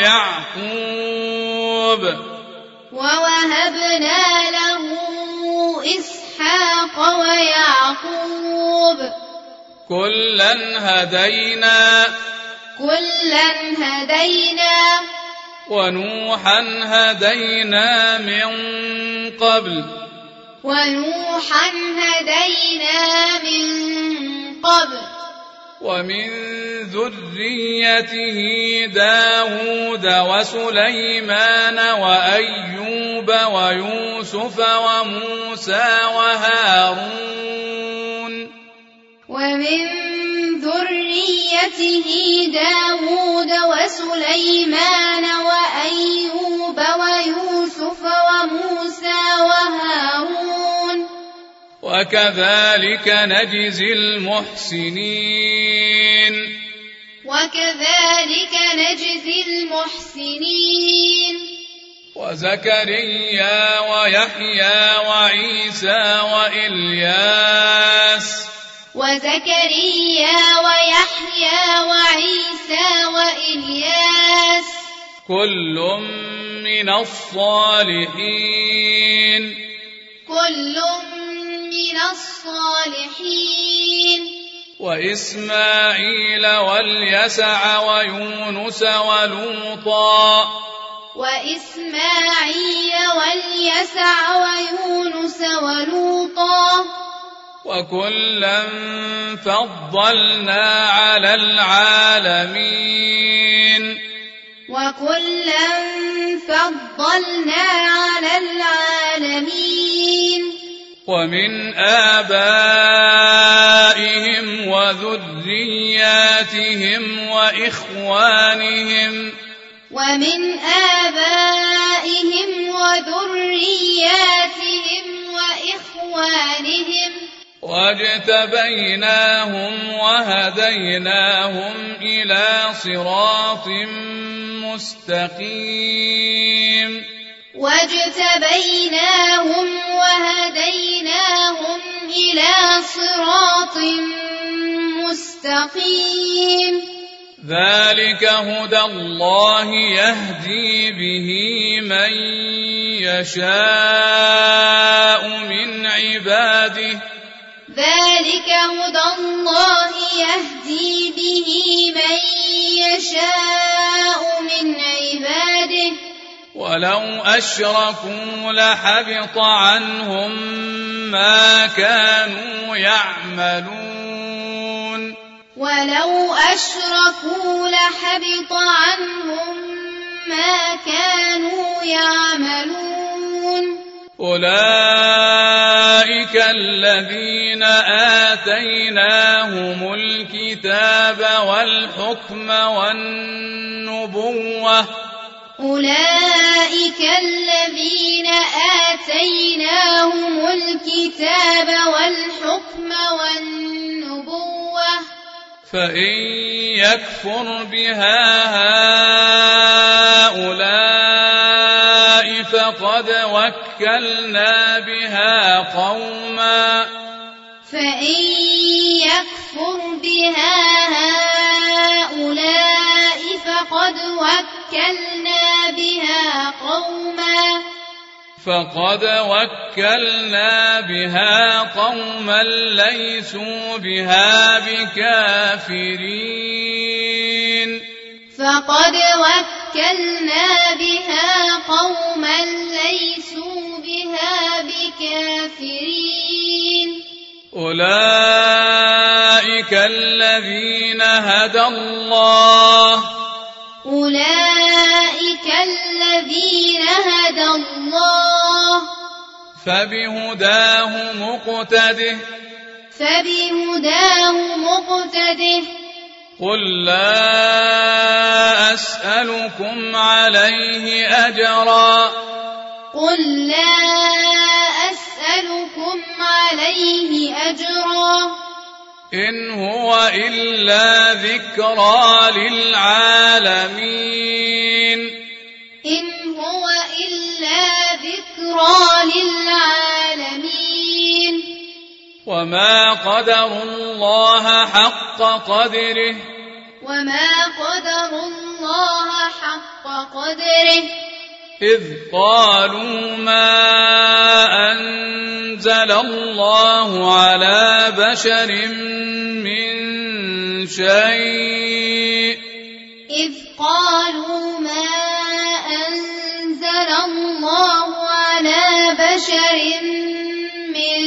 ويعقوب كلا هدينا ونوحا هدينا من قبل ومن ذريته داود وسليمان وأيوب ويوسف وموسى وهارون وكذلك نجزي المحسنين وزكريا ويحيى وعيسى وإلياس كل من الصالحين وإسماعيل واليسع ويونس ولوطا وكلا فضلنا على العالمين ومن آبائهم وذرياتهم وإخوانهم واجتبيناهم وهديناهم إلى صراط مستقيم ذلك هدى الله يهدي به من يشاء من عباده ولو أشركوا لحبط عنهم ما كانوا يعملون أولئك الذين آتيناهم الكتاب والحكم والنبوة فإن يكفر بها هؤلاء فقد وكلنا بها قوما ليسوا بها بكافرين أولئك الذين هدى الله فبهداه مقتده قل لا أسألكم عليه أجرا إن هو إلا ذكرى للعالمين وما قدروا الله حق قدره إذ قالوا ما أنزل الله على بشر من شيء بشر من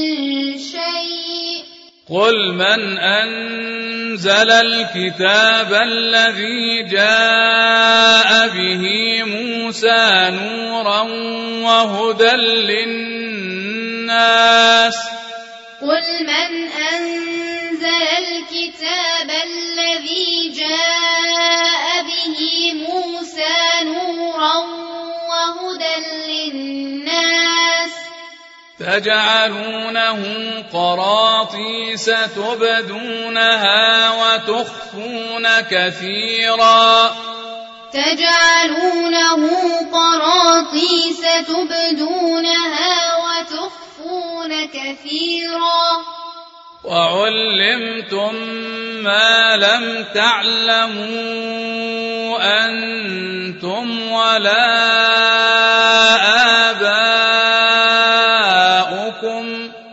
شيء قل من أنزل الكتاب الذي جاء به موسى نورا وهدى للناس قل من أنزل الكتاب الذي جاء به موسى نورا وهدى للناس تجعلونه قراطيس تبدونها وتخفون كثيرا تجعلونه قراطيس تبدونها وتخفون كثيرا وعلمتم ما لم تعلموا أنتم ولا آباؤكم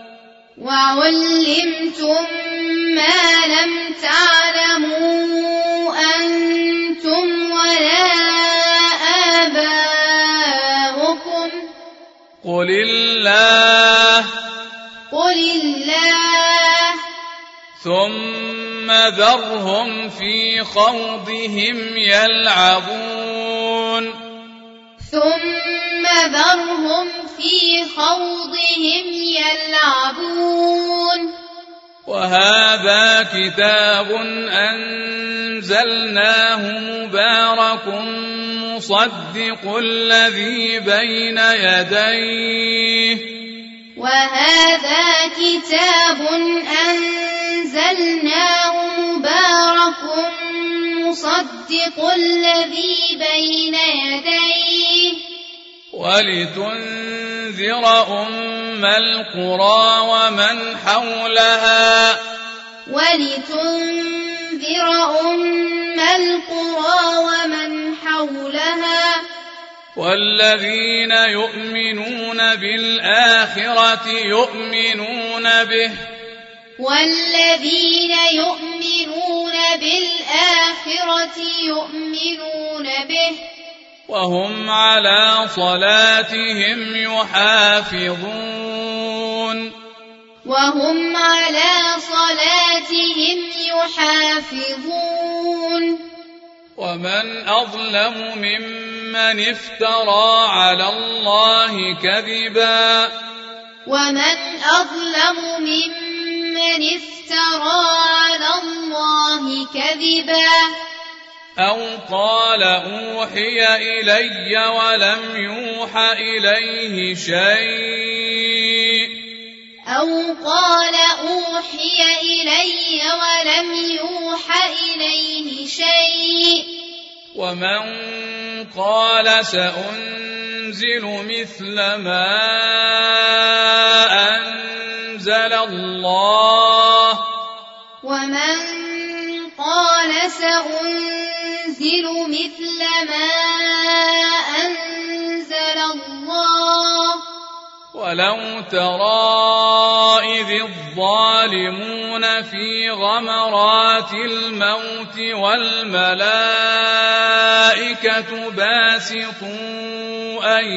وعلمتم ما لم تعلموا أنتم ولا آباؤكم قل الله ثم ذرهم في خوضهم يلعبون وهذا كتاب أنزلناه مبارك مصدق الذي بين يديه وهذا كتاب أنزلناه مبارك مصدق الذي بين يديه ولتنذر أم القرى ومن حولها والذين يؤمنون بالآخرة يؤمنون به وهم على صلاتهم يحافظون ومن أظلم ممن افترى على الله كذبا أو قال أوحي إلي ولم يوح إليه شيء ومن قال سأنزل مثل ما أنزل الله ولو ترى إذ الظالمون في غمرات الموت والملائكة باسطوا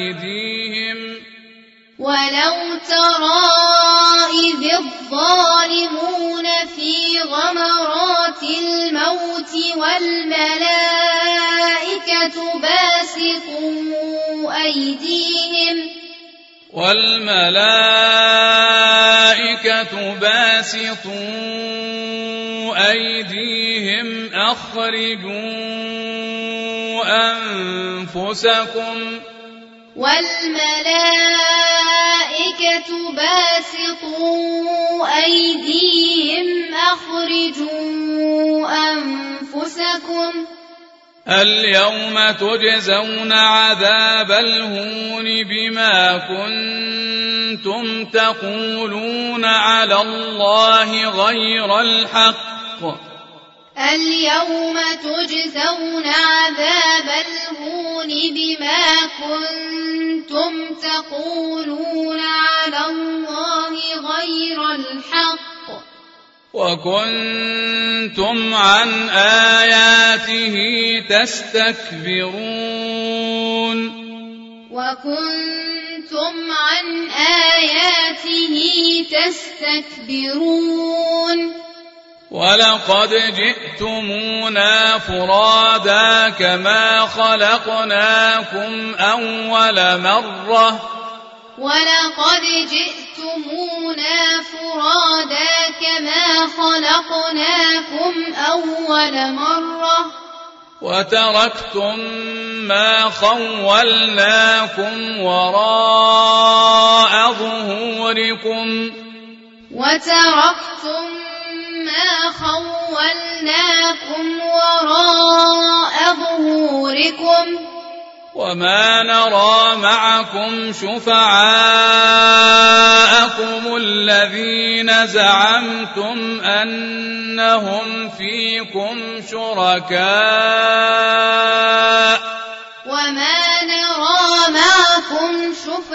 أيديهم أخرجوا أنفسكم اليوم تجزون عذاب الهون بما كنتم تقولون على الله غير الحق وكنتم عن آياته تستكبرون وكنتم عن يستكبرون ولقد جئتمونا فرادا كما خلقناكم أول مرة ولقد جئتمونا فرادا كما خلقناكم أول مرة وتركتم ما خولناكم وراء ظهوركم وما نرى معكم شفعاءكم الذين زعمتم أنهم فيكم شركاء وما نرى معكم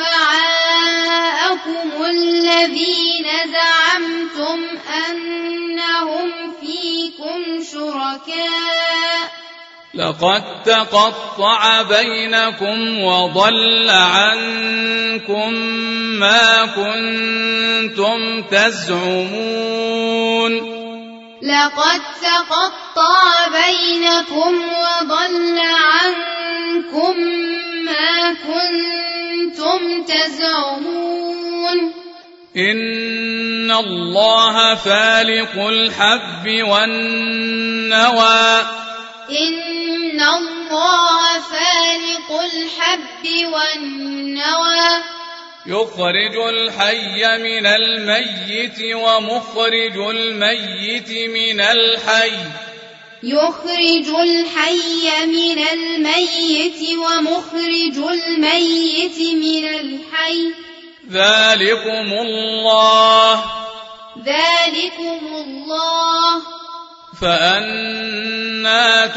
شفعاءكم الذين زعمتم أنهم فيكم شركاء لقد تقطع بينكم وضل عنكم ما كنتم تزعمون لقد تقطع بينكم وضل عنكم ما كنتم تزعمون إن الله فالق الحب والنوى إن الله فالق الحب والنوى يخرج الحي من الميت ومخرج الميت من الحي يخرج الحي من الميت ومخرج الميت من الحي ذلكم الله فأنى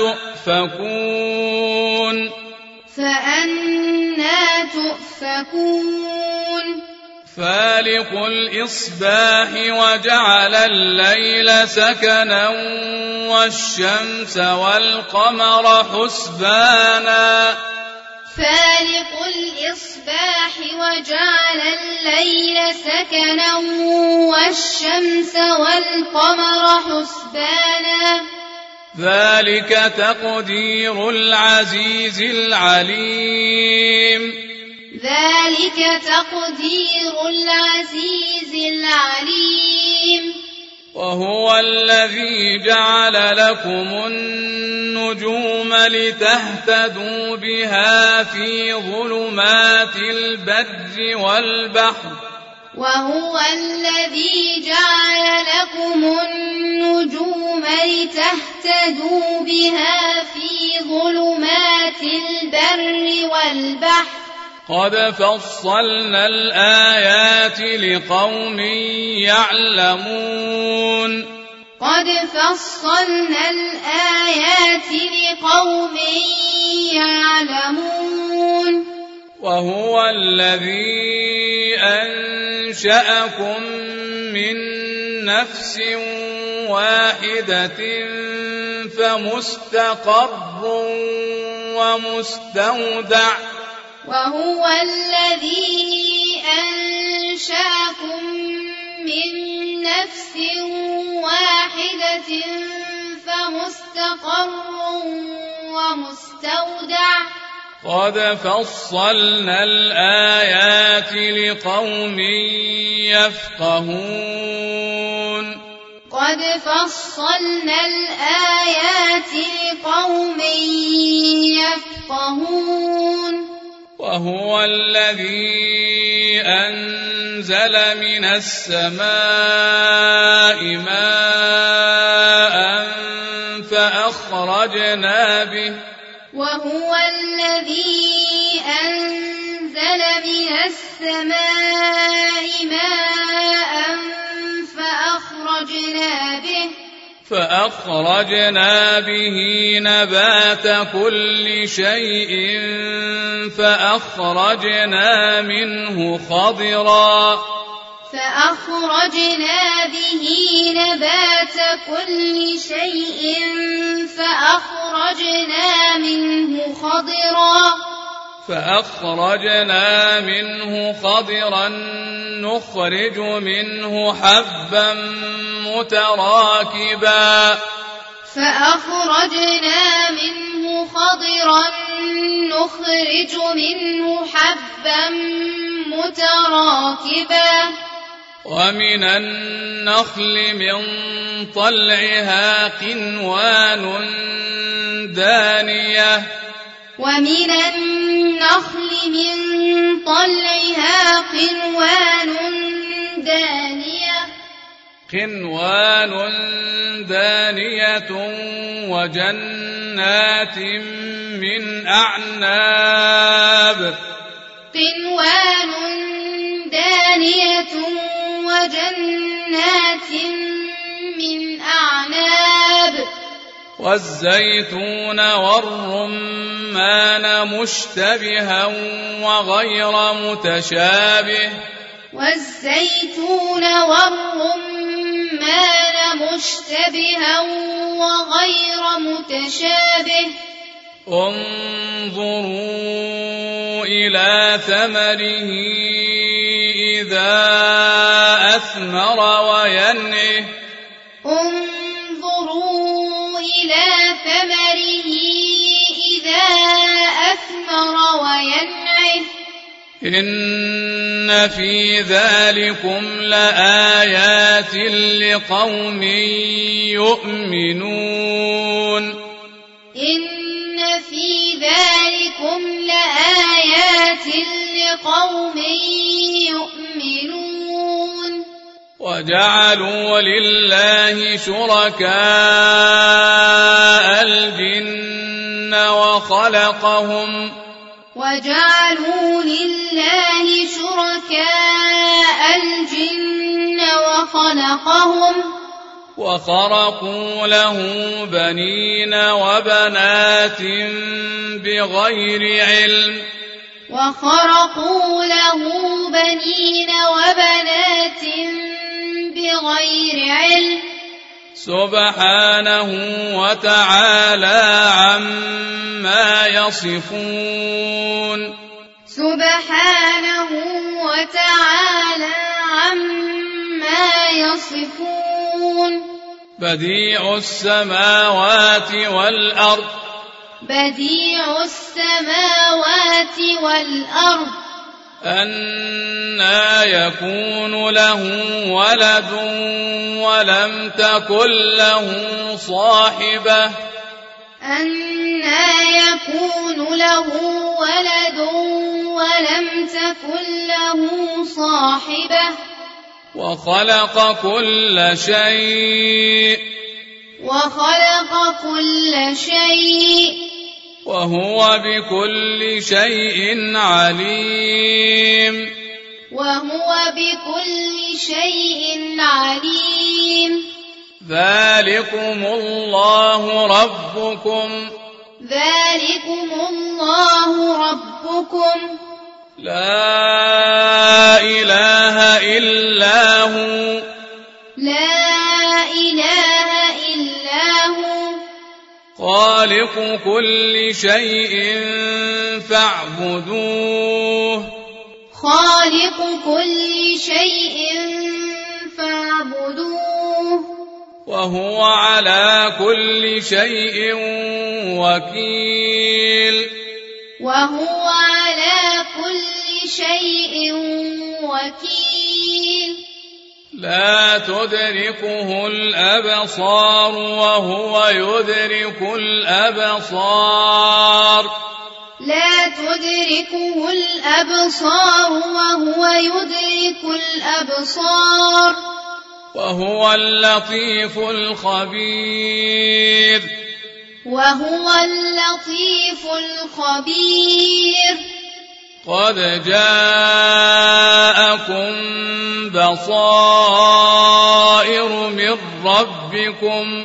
تؤفكون فالق الإصباح وجعل الليل سكنا والشمس والقمر حسبانا فالق الإصباح وجعل الليل سكنا والشمس والقمر حسبانا ذلك تقدير العزيز العليم وهو الذي جعل لكم النجوم لتهتدوا بها في ظلمات البر والبحر وهو الذي جعل لكم النجوم لتهتدوا بها في ظلمات البر والبحر قد فصلنا الآيات لقوم يعلمون وهو الذي أنشأكم من نفس واحدة فمستقر ومستودع وهو الذي أنشأكم من نفس واحدة فمستقر ومستودع قد فصلنا الآيات لقوم يفقهون وهو الذي أنزل من السماء ماء فأخرجنا به نبات كل شيء فأخرجنا منه خضرا فأخرجنا منه خضرا نخرج منه حبا متراكبا فأخرجنا منه خضرا نخرج منه حبا متراكبا ومن النخل من طلعها قنوان دانية ومن النخل من طلعها قنوان دانية وجنات من أعناب والزيتون والرمان مشتبها وغير متشابه انظروا إلى ثمره إذا أثمر وينعه إن في ذلكم لآيات لقوم يؤمنون وجعلوا لله شركاء الجن وخلقهم وخرقوا له بنين وبنات بغير علم سبحانه وتعالى عما يصفون بديع السماوات والأرض أنى يكون له ولد ولم تكن له صاحبة وخلق كل شيء وهو بكل شيء عليم ذلكم الله ربكم لا إله إلا هو خالق كل شيء فاعبدوه وهو على كل شيء وكيل لا تدركه الأبصار وهو يدرك الأبصار وهو اللطيف الخبير قد جاءكم بصائر من ربكم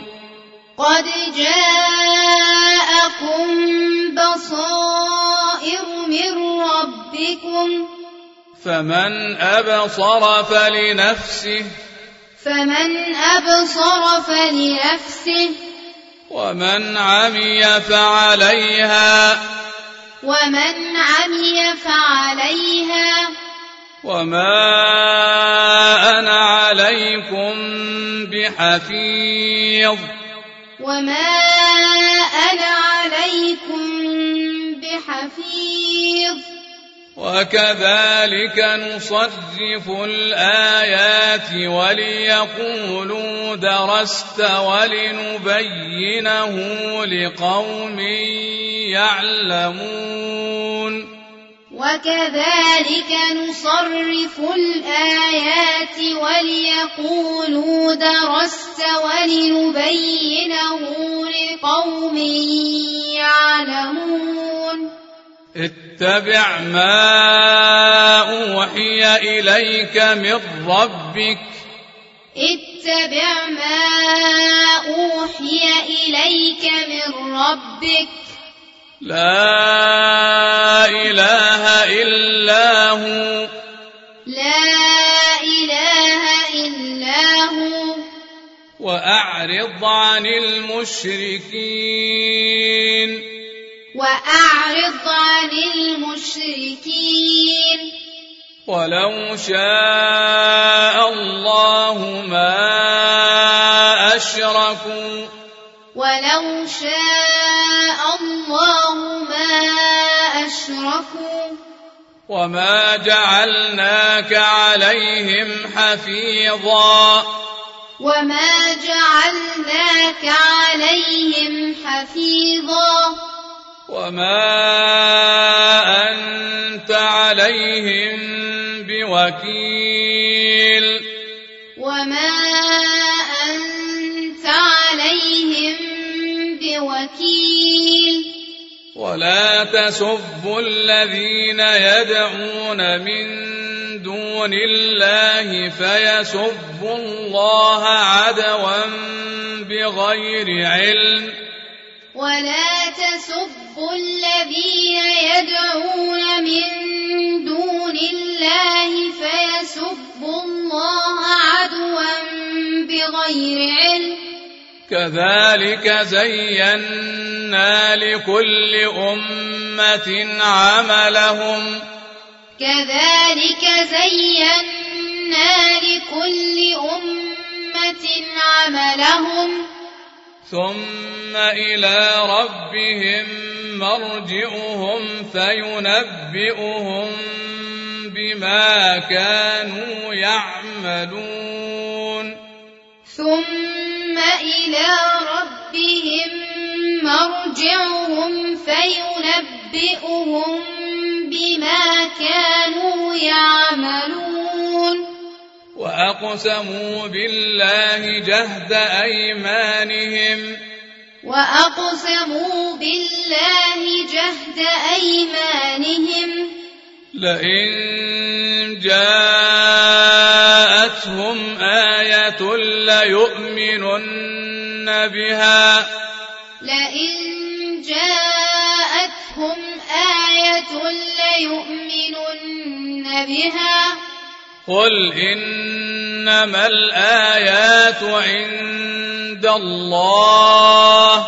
فمن أبصر فلنفسه ومن عمي فعليها ومن عمي فعليها وما أنا عليكم بحفيظ وما أنا عليكم بحفيظ وكذلك نصرف الآيات وليقولوا درست ولنبينه لقوم يعلمون وكذلك نصرف الآيات وليقولوا درست ولنبينه لقوم يعلمون اتبع ما أوحي إليك من ربك اتبع ما أوحي إليك من ربك لا إله إلا هو لا إله إلا هو وأعرض عن المشركين وأعرض عن المشركين ولو شاء الله ما أشركوا ولو شاء الله ما أشركوا وما جعلناك عليهم حفيظا وما جعلناك عليهم حفيظا وما أنت عليهم بوكيل وما أنت عليهم بوكيل ولا تسبوا الذين يدعون من دون الله فيسبوا الله عدوا بغير علم ولا تسبوا الذين يدعون من دون الله فيسبوا الله عدوا بغير علم كذلك زينا لكل أمة عملهم ثم إلى ربهم مرجعهم فينبئهم بما كانوا يعملون ثم إلى ربهم مرجعهم فينبئهم بما كانوا يعملون وأقسموا بالله جهد أيمانهم لئن جاءتهم آية ليؤمنن بها قل إنما الآيات عند الله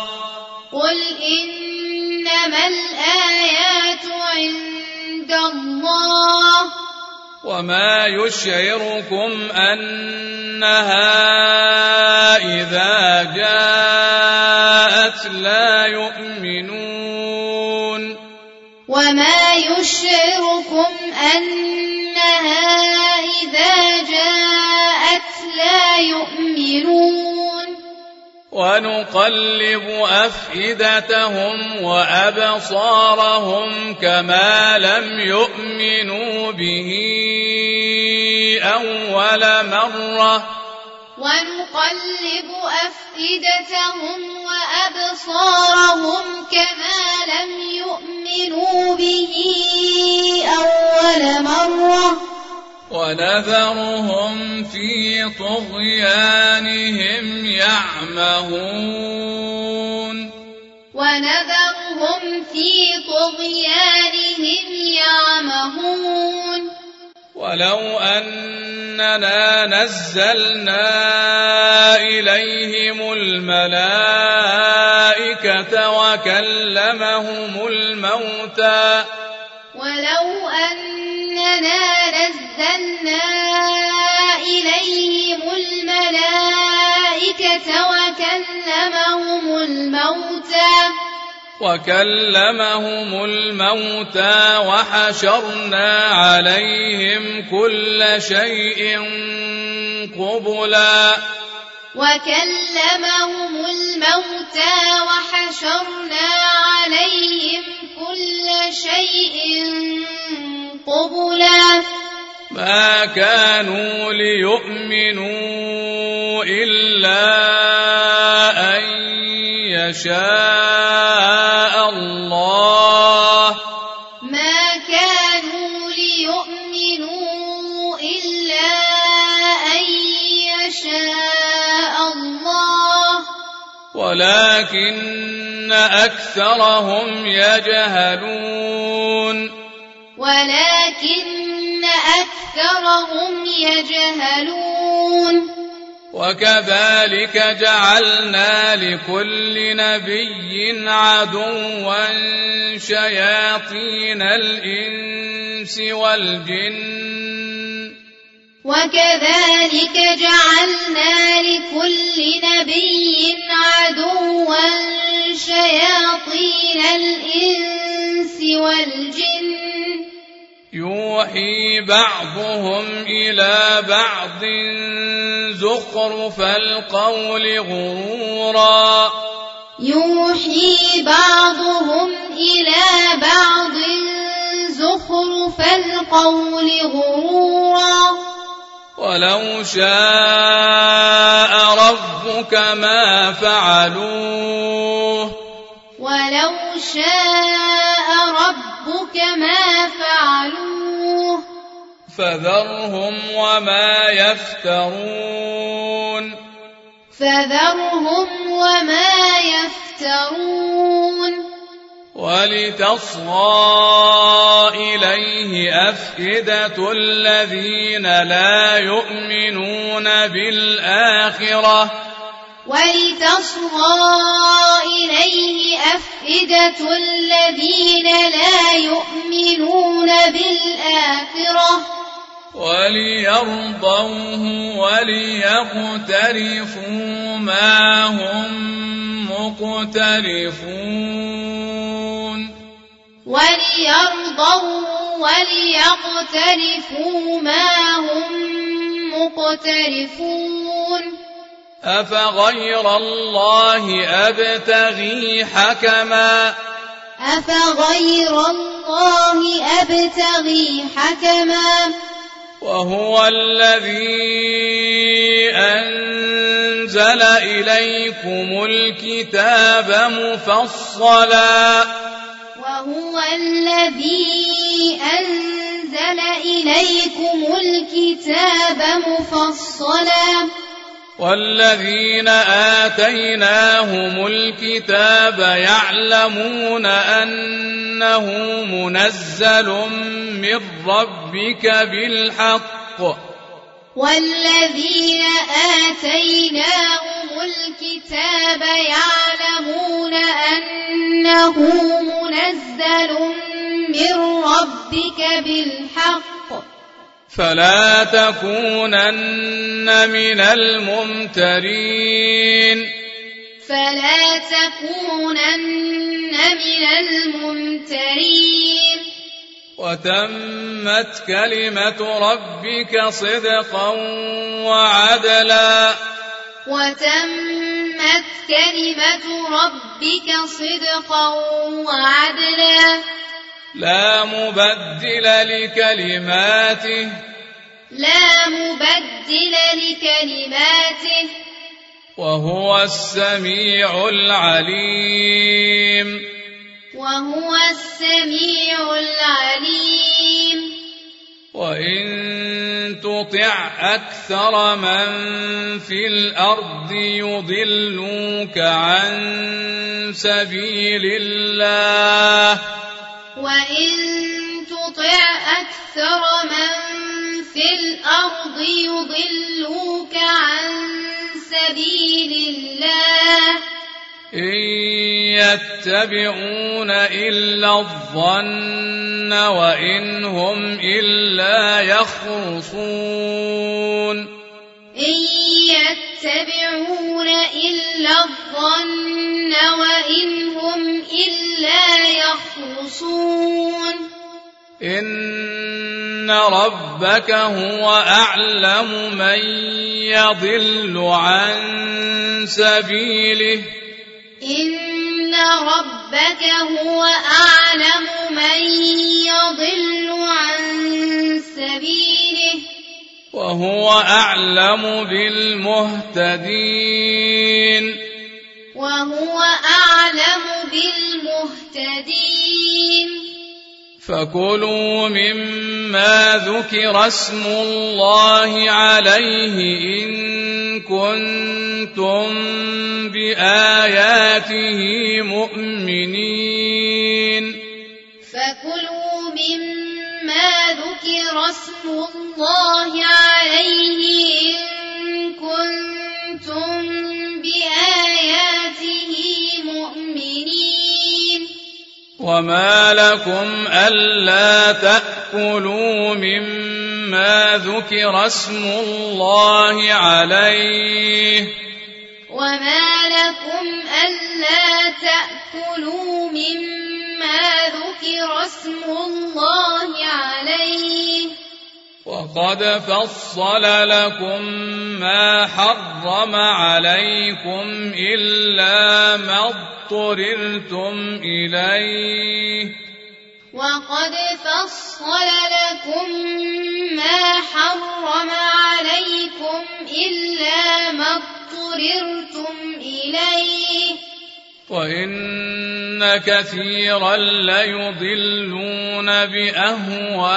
وما يشعركم أنها إذا جاءت لا يؤمنون وما يشعركم أنها إذا جاءت لا يؤمنون ونقلب أفئدتهم وأبصارهم كما لم يؤمنوا به أول مرة ونذرهم في طغيانهم يعمهون ولو أننا نزلنا إليهم الملائكة الملائكة وكلمهم الموتى ولو أننا نزلنا إليهم الملائكة وكلمهم الموتى وحشرنا عليهم كل شيء قبلا ما كانوا ليؤمنوا إلا أن يشاء الله ولكن أكثرهم يجهلون وكذلك جعلنا لكل نبي عدوا شياطين الإنس والجن يوحي بعضهم إلى بعض زخرف القول غرورا ولو شاء ربك ما فعلوه فذرهم وما يفترون ولتصغى إليه أفئدة الذين لا يؤمنون بالآخرة وليرضوه وليقترفوا ما هم مقترفون أفغير الله أبتغي حكما وهو الذي أنزل إليكم الكتاب مفصلا والذين آتيناهم الكتاب يعلمون أنه منزل من ربك بالحق فلا تكونن من الممترين وتمت كلمة ربك صدقا وعدلا لا مبدل لكلماته وهو السميع العليم وإن تطع أكثر من في الأرض يضلوك عن سبيل الله إن يتبعون إلا الظن وإن هم إلا يخرصون إن يتبعون إلا الظن وإن هم إلا يخرصون إن ربك هو أعلم من يضل عن سبيله إن ربك هو أعلم من يضل عن سبيله وهو أعلم بالمهتدين وهو أعلم بالمهتدين فكلوا مما ذكر اسم الله عليه إن كنتم بآياته مؤمنين فكلوا مما ذكر اسم الله عليه إن كنتم بآياته مؤمنين وما لكم ألا تأكلوا مما ذكر اسم الله عليه وما لكم ألا تأكلوا مما ذكر اسم الله عليه وقد فصل لكم ما حرم عليكم إلا ما اضطررتم إليه وقد فصل لكم ما حرم عليكم إلا ما اضطررتم إليه وإن كثيرا ليضلون بأهوائهم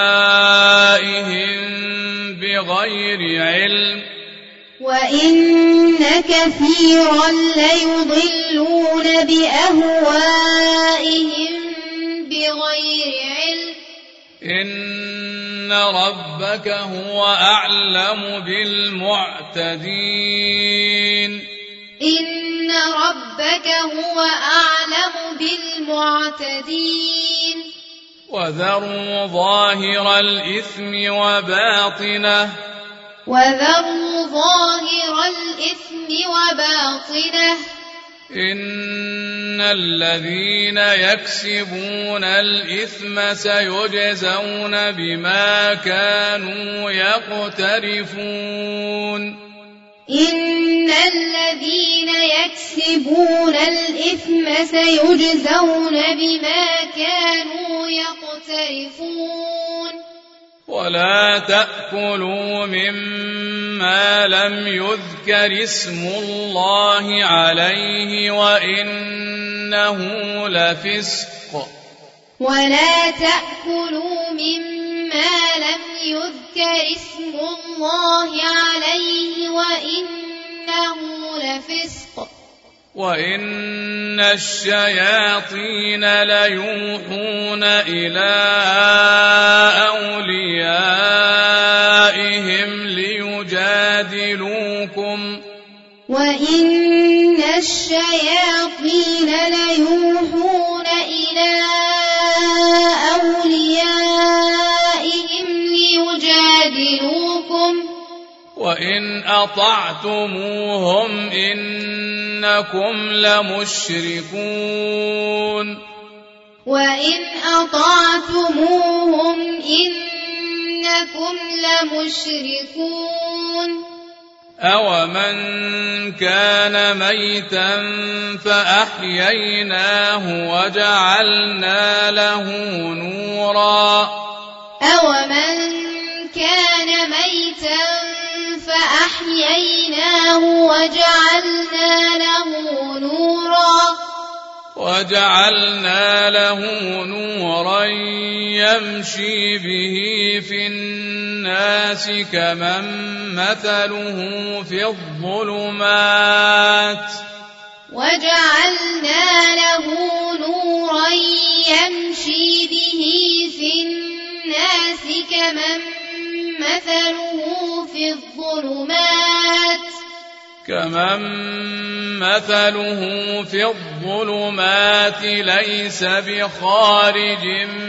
بغير علم وإن كثيرا ليضلون بأهوائهم بغير علم إن ربك هو أعلم بالمعتدين إن ربك هو أعلم بالمعتدين وذروا ظاهر الإثم وباطنه وذروا ظاهر الإثم وباطنه إن الذين يكسبون الإثم سيجزون بما كانوا يقترفون إن الذين يكسبون الإثم سيجزون بما كانوا يقترفون ولا تأكلوا مما لم يذكر اسم الله عليه وإنه لفسق ولا تأكلوا مما لم يذكر اسم الله عليه وإنه لفسق وإن الشياطين ليوحون إلى أوليائهم ليجادلوكم وإن الشياطين ليوحون إلى أوليائهم ليجادلوكم وإن أطعتموهم إنكم لمشركون وإن أطعتموهم إنكم لمشركون أومن كان ميتا فأحييناه وجعلنا له نورا أومن كان ميتا فأحييناه وجعلنا له نورا يمشي به في الناس كمن مثله في الظلمات كمن مثله في الظلمات ليس بخارج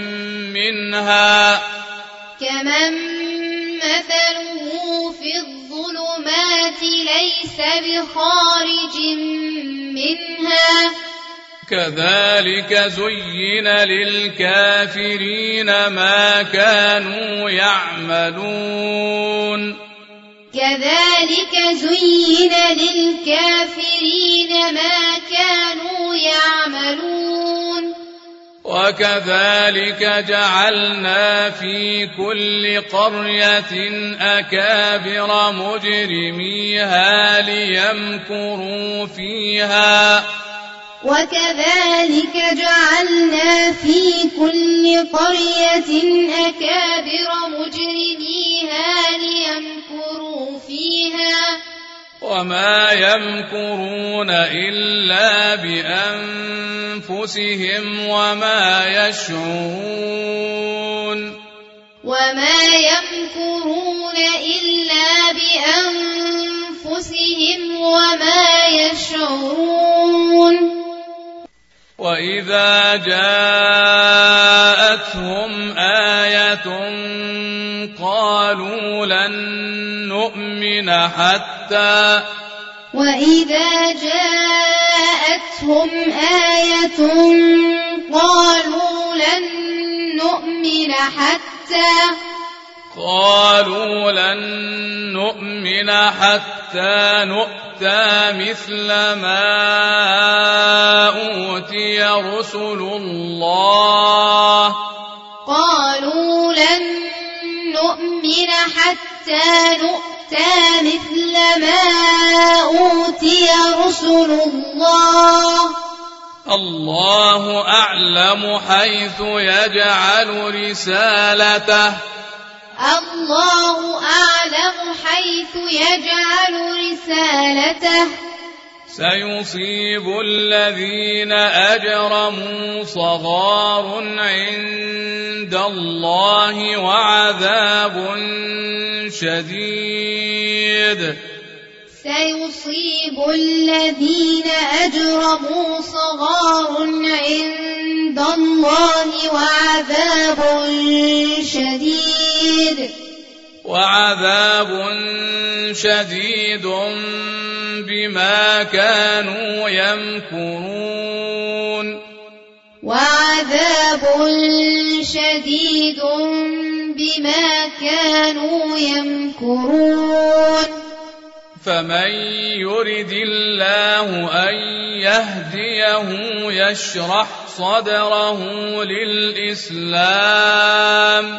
منها كمن مثله في الظلمات ليس بخارج منها كذلك زين للكافرين ما كانوا يعملون كذلك زين للكافرين ما كانوا يعملون وكذلك جعلنا في كل قرية أكابر مجرميها ليمكروا فيها وكذلك جعلنا في كل قرية أكابر مجرميها ليمكروا فيها وما يمكرون إلا بأنفسهم وما يشعرون وما يمكرون إلا بأنفسهم وما يشعرون وإذا جاءتهم آية قالوا لن نؤمن حتى وإذا جاءتهم آية قالوا لن نؤمن حتى نؤتى مثل ما أوتي رسل الله قالوا لن نؤمن حتى نؤتى مثل ما أوتي رسل الله أعلم حيث يجعل رسالته سيصيب الذين أجرموا صغار عند الله وعذاب شديد سيصيب الذين أجرموا صغار عند الله وعذاب شديد بما كانوا يمكرون فمن يرد الله أن يهديه يشرح صدره للإسلام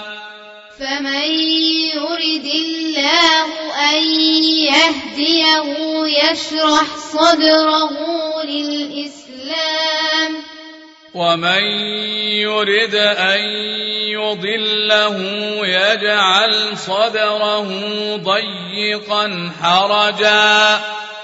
ومن يرد أن يضله يجعل صدره ضيقا حرجا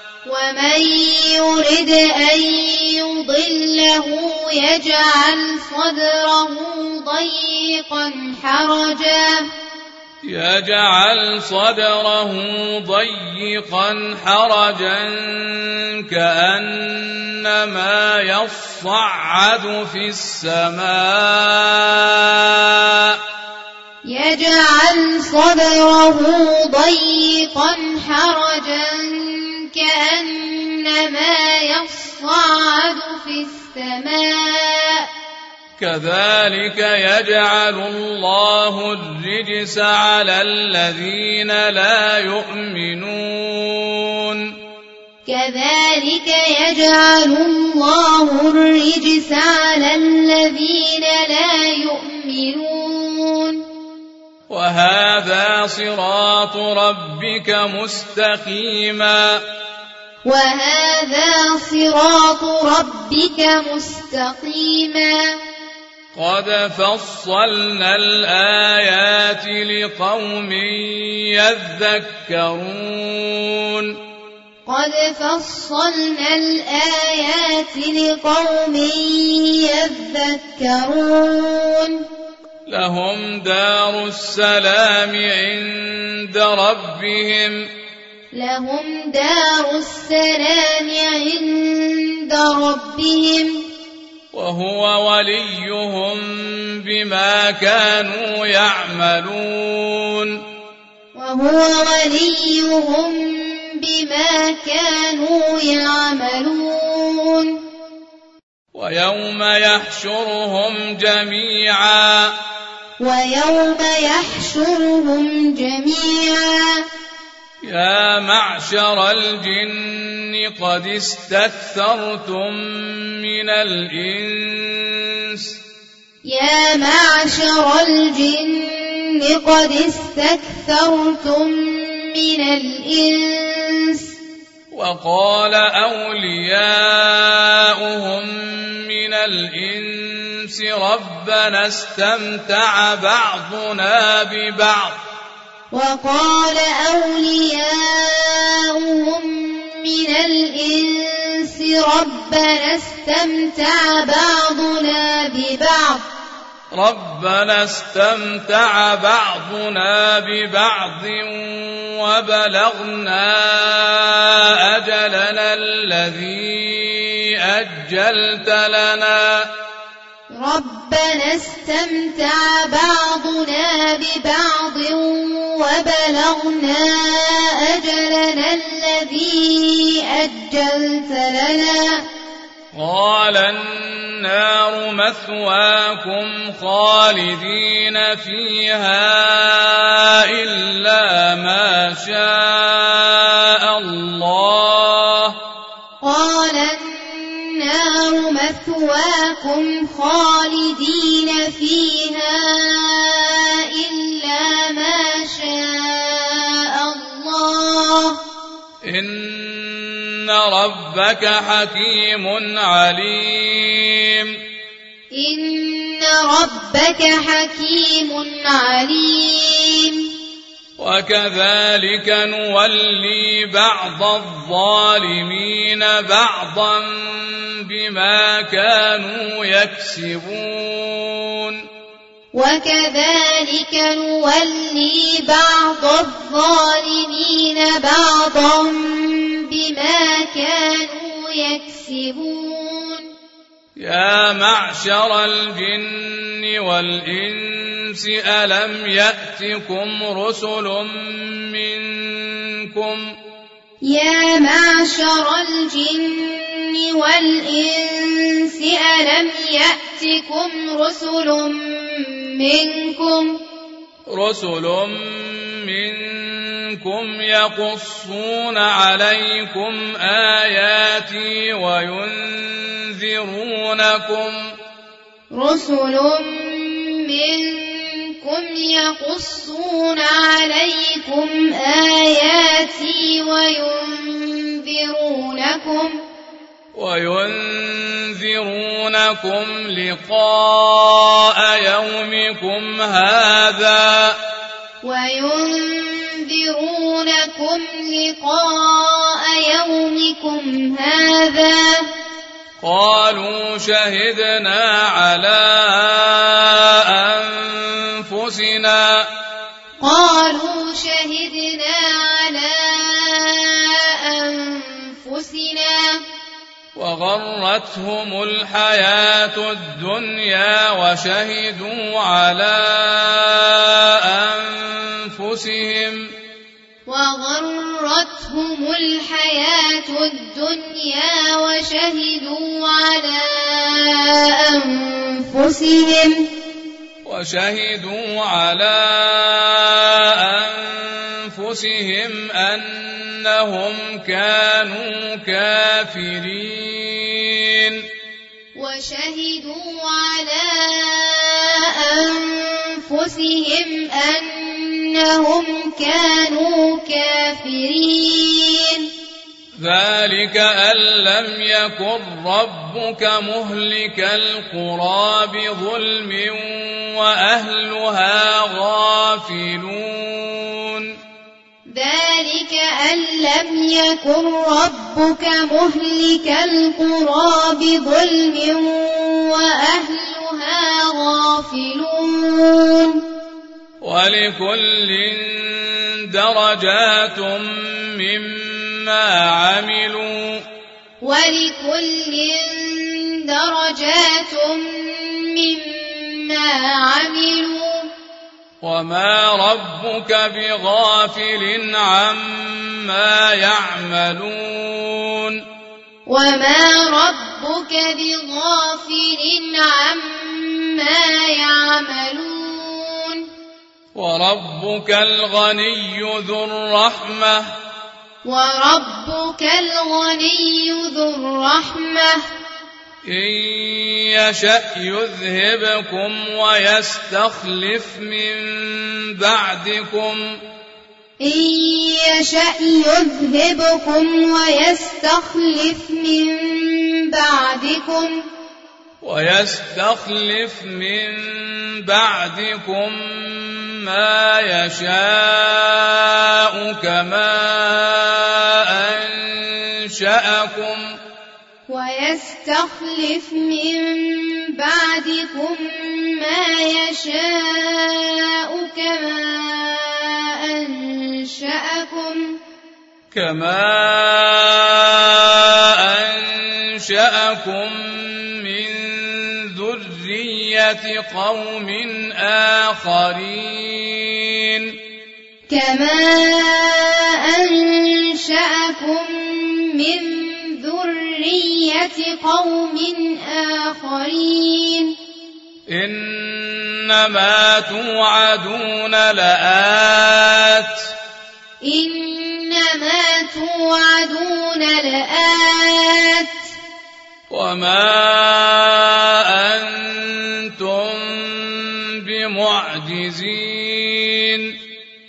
كأنما يصعد في السماء كذلك يجعل الله الرجس على الذين لا يؤمنون وهذا صراط ربك مستقيما قد فصلنا الآيات لقوم يذكرون لهم دار السلام عند ربهم لهم دار السلام عند ربهم وهو وليهم بما كانوا يعملون وهو وليهم بما كانوا يعملون ويوم يحشرهم جميعا يا معشر الجن قد استكثرتم من الإنس وقال أولياؤهم من الإنس ربنا استمتع بعضنا ببعض وبلغنا أجلنا الذي أجلت لنا قال النار مثواكم خالدين فيها إلا ما شاء الله إن ربك حكيم عليم وكذلك نولي بعض الظالمين بعضا بما كانوا يكسبون يا معشر الجن والإنس ألم يأتكم رسل منكم يقصون عليكم آياتي وينذرونكم لقاء يومكم هذا قالوا شهدنا على أنفسنا وغرتهم الحياة الدنيا وشهدوا على أنفسهم أنهم كانوا كافرين ذلك أن لم يكن ربك مهلك القرى بظلم وأهلها غافلون ولكل درجات مما عملوا ولكل درجات مما عملوا وما ربك بغافل عما يعملون وما ربك بغافل عما يعملون وربك الغني ذو الرحمة وربك الغني ذو الرحمة إن يشأ يذهبكم ويستخلف من بعدكم إن يشأ يذهبكم ويستخلف من بعدكم ما يشاء كما أنشأكم من ذرية قوم آخرين إنما توعدون لآت وما أنتم بمعجزين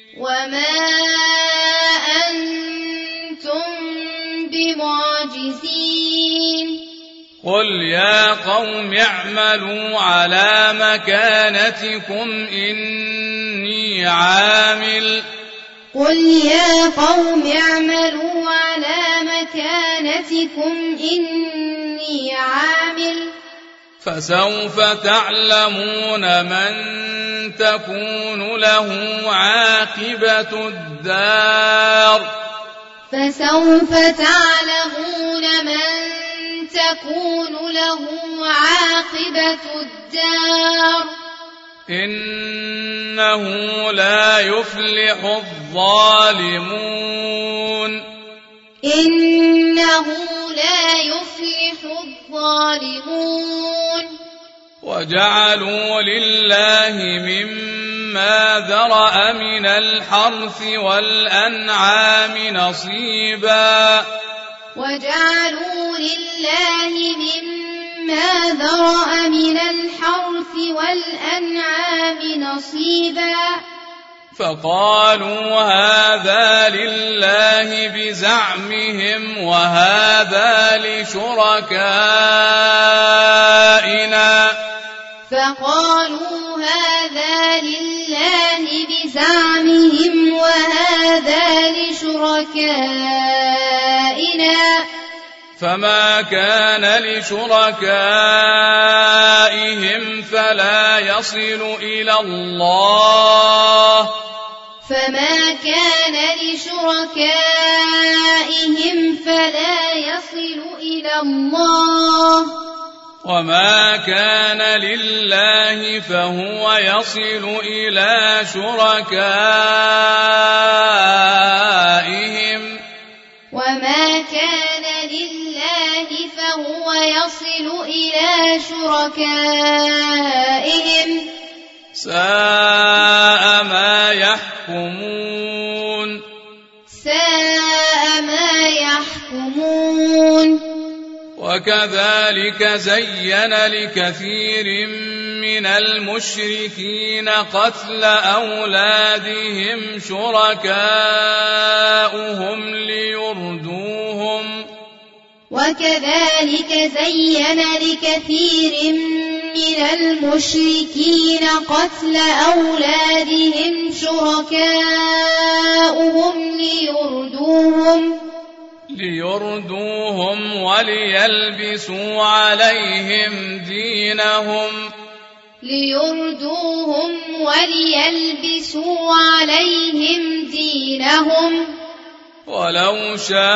قل يا قوم اعملوا على مكانتكم إني عامل فسوف تعلمون من تكون له عاقبة الدار إنه لا يفلح الظالمون وجعلوا لله مما ذرأ من الحرث والأنعام نصيبا فقالوا هذا لله بزعمهم وهذا لشركائنا فما كان لشركائهم فلا يصل إلى الله وما كان لله فهو يصل إلى شركائهم ساء ما يحكمون وكذلك زين لكثير من المشركين قتل أولادهم شركاؤهم ليردوهم وليلبسوا عليهم دينهم ولو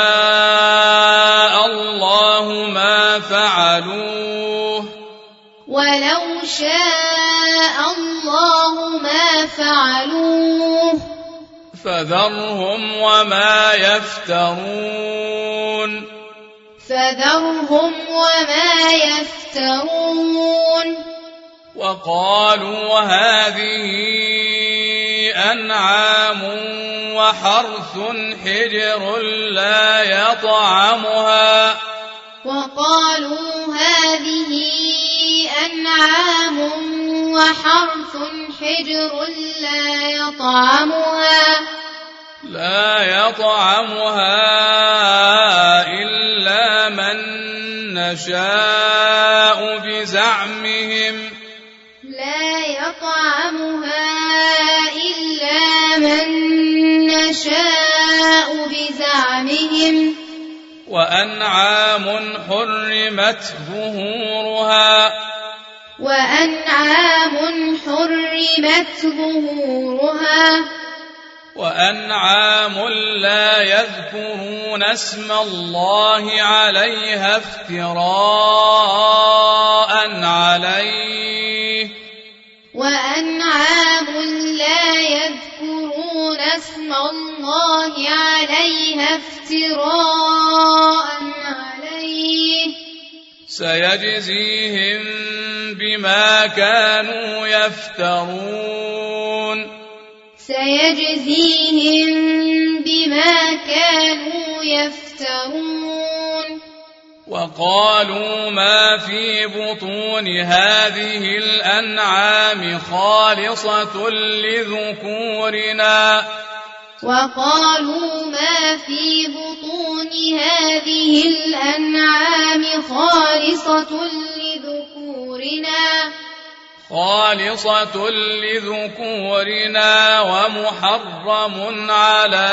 شاء الله ما فعلوه ولو شاء الله ما فعلوه فذرهم وما يفترون فذرهم وما يفترون وقالوا هذه أنعام وحرث حجر لا يطعمها وقالوا هذه أنعام وحرث حجر لا يطعمها إلا من نشاء بزعمهم لا يطعمها إلا من نشاء بزعمهم وأنعام حرمت ظهورها وأنعام لا يذكرون اسم الله عليها افتراء عليه وأنعام لا يذكرون اسم الله عليها افتراء عليه سيجزيهم بما كانوا يفترون وقالوا ما في بطون هذه الأنعام خالصة لذكورنا ومحرم على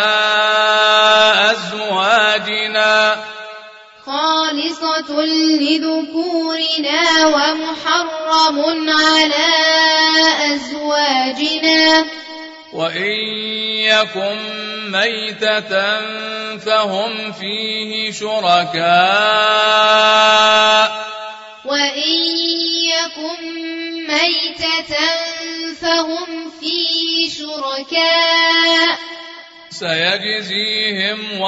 أزواجنا وإن يكن ميتة فهم فيه شركاء سيجزيهم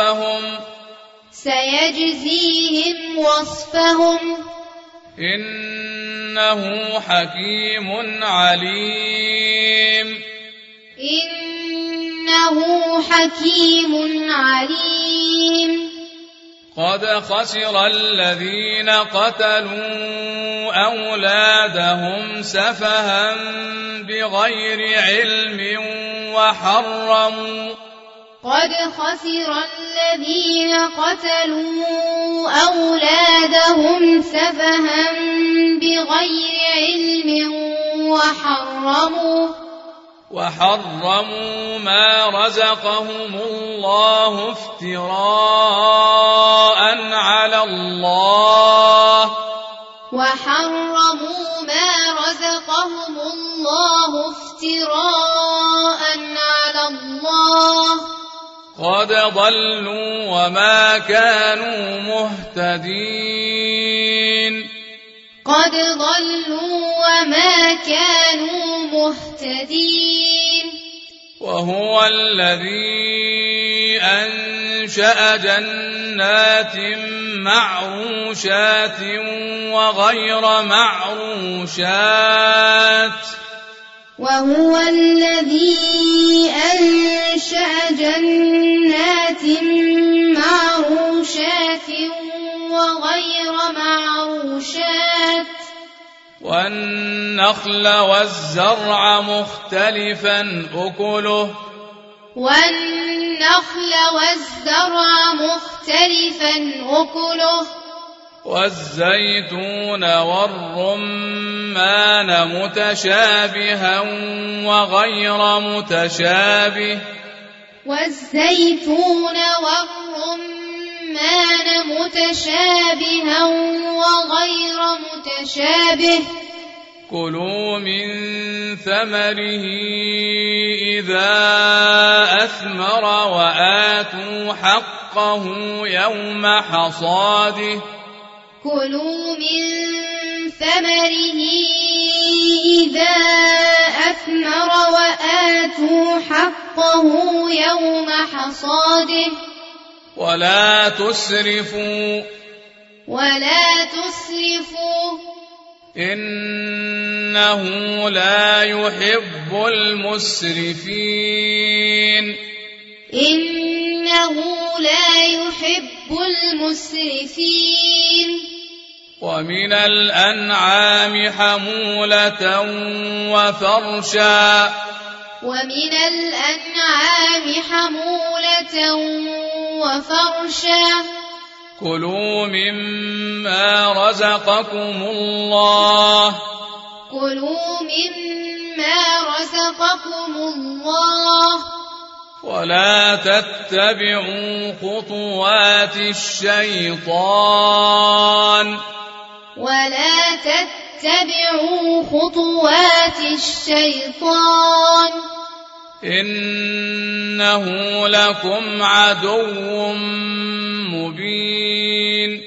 وصفهم إنه حكيم عليم قد خسر الذين قتلوا أولادهم سفها بغير علم وحرموا ما رزقهم الله افتراء على الله قد ضلوا وما كانوا مهتدين وهو الذي أنشأ جنات معروشات وغير معروشات والنخل والزرع مختلفا أكله والزيتون والرمان متشابها وغير متشابه كلوا من ثمره إذا أثمر وآتوا حقه يوم حصاده كلوا من ثمره إذا أثمر وآتوا حقه يوم حصاده ولا تسرفوا إنه لا يحب المسرفين ومن الأنعام حمولة وفرشا كلوا مما رزقكم الله ولا تتبعوا خطوات الشيطان إنه لكم عدو مبين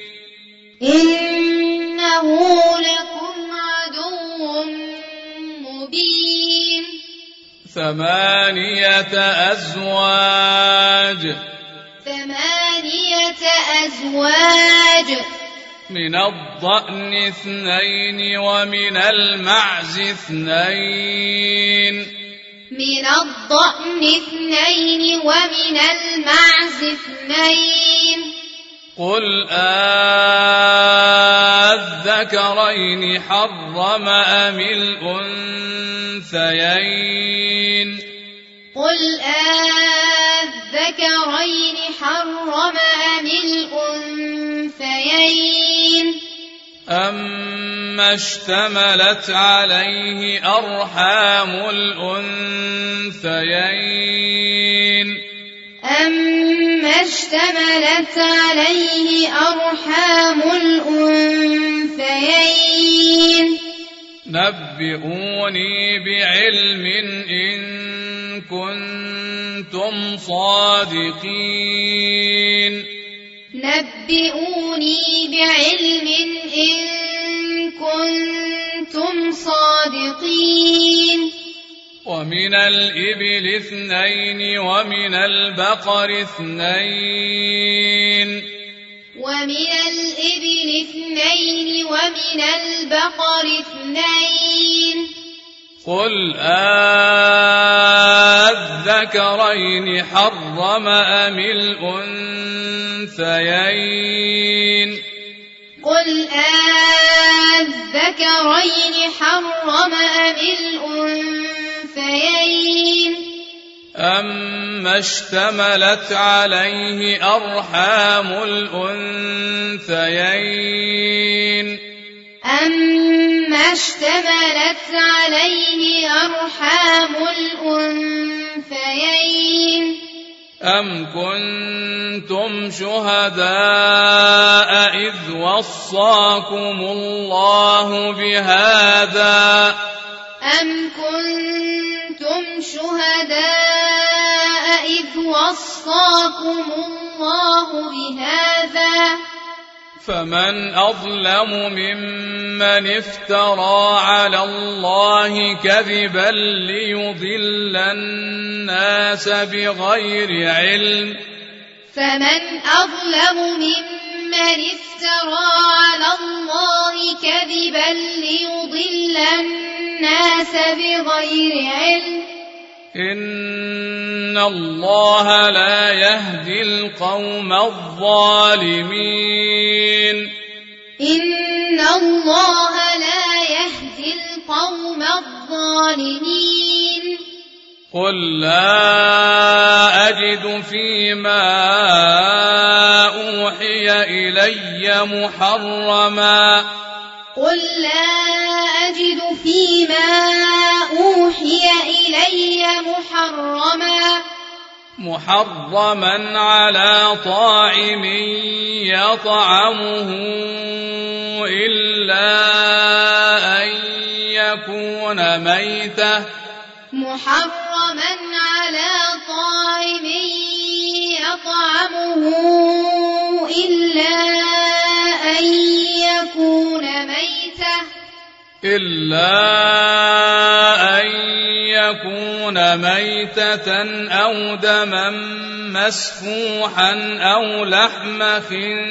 8 أزواج من الضأن 2 ومن المعز 2 قل أذكرين حرم أم الأنثيين أما اشتملت عليه أرحام الأنثيين نبئوني بعلم إن كنتم صادقين ومن الإبل 2 ومن البقر 2 قل أذكرين حرم أم الأنثيين أما اشتملت عليه أرحام الأنثيين أم كنتم شهداء إذ وصاكم الله بهذا فمن أظلم ممن افترى على الله كذبا ليضل الناس بغير علم إن الله لا يهدي القوم الظالمين قل لا أجد فيما أوحي إلي محرما على طاعم يطعمه إلا أن يكون ميتة محرما على طاعم يطعمه إلا أن يكون ميتة أو دما مسفوحا أو لحم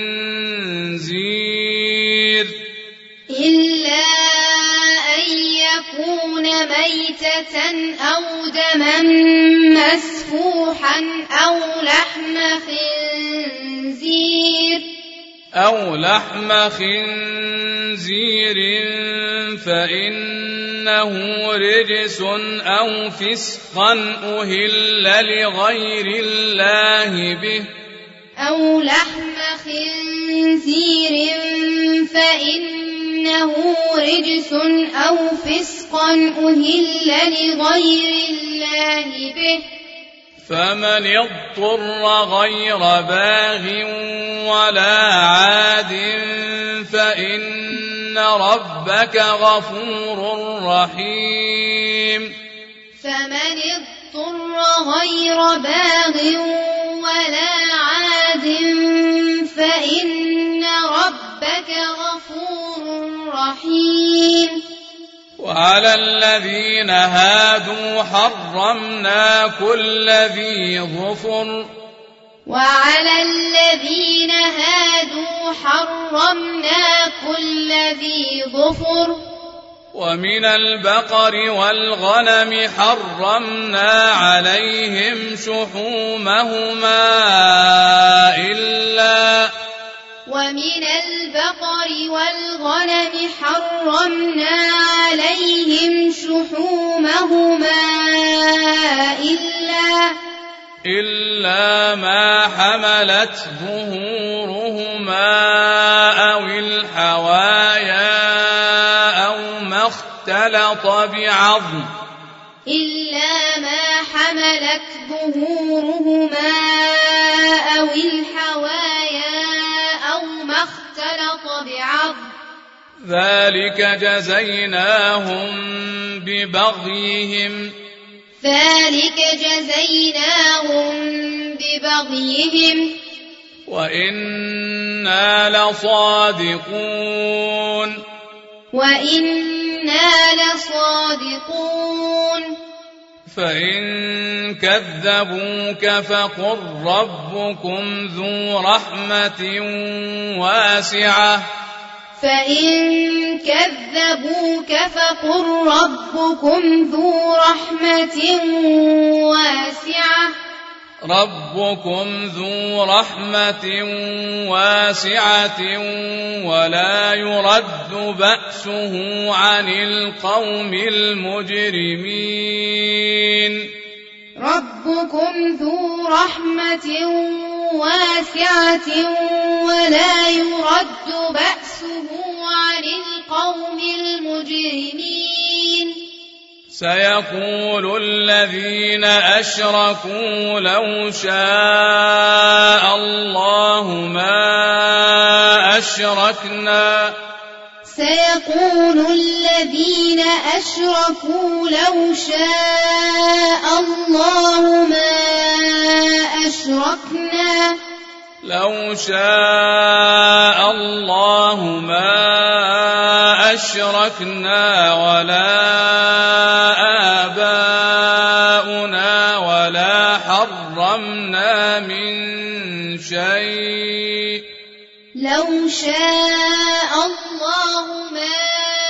خنزير أو لحم خنزير فإنه رجس أو فسقا أهل لغير الله به فمن اضطر غير باغ ولا عاد فإن ربك غفور رحيم وعلى الذين هادوا حرمنا كل ذي ظفر ومن البقر والغنم حرمنا عليهم شحومهما إلا ما حملت ظهورهما أو الحوايا أو ما اختلط بعظم ذلك جزيناهم ببغيهم وإنا لصادقون فإن كذبوك فقل ربكم ذو رحمة واسعة ولا يرد بأسه عن القوم المجرمين ربكم ذو رحمة واسعة ولا يرد بأسه عن القوم المجرمين سيقول الذين أشركوا لو شاء الله ما أشركنا لو شاء الله ما أشركنا ولا آباؤنا ولا حرمنا من شيء لو شاء الله ما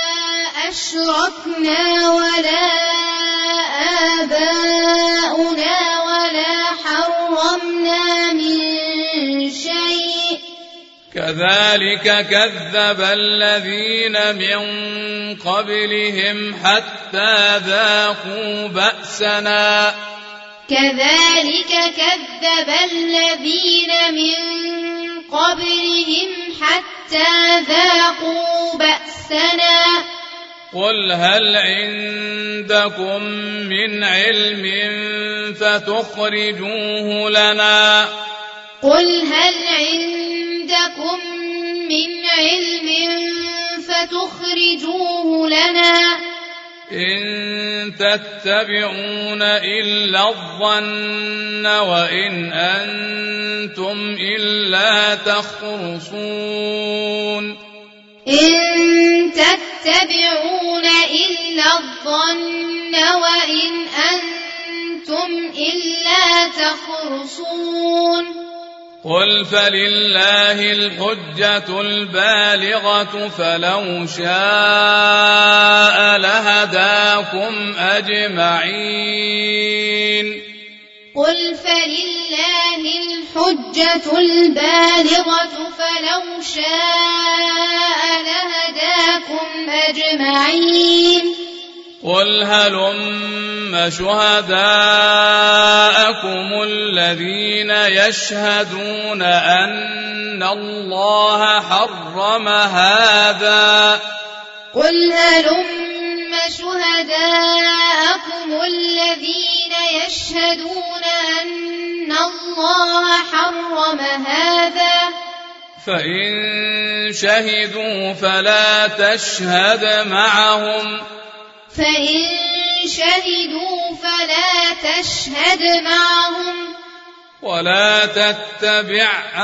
أشركنا ولا آباؤنا ولا حرمنا من شيء كذلك كذب الذين من قبلهم حتى ذاقوا بأسنا قل هل عندكم من علم فتخرجوه لنا إن تتبعون إلا الظن وإن أنتم إلا تخرصون إن تتبعون إلا الظن وإن أنتم إلا تخرصون قل فلله الحجة البالغة فلو شاء لهداكم أجمعين قل فلله الحجة البالغة فلو شاء لهداكم أجمعين قل هلم شهداءكم الذين يشهدون أن الله حرم هذا قل هلم شهداءكم الذين يشهدون أن الله حرم هذا فإن شهدوا فلا تشهد معهم فإن شهدوا فلا تشهد معهم ولا تتبع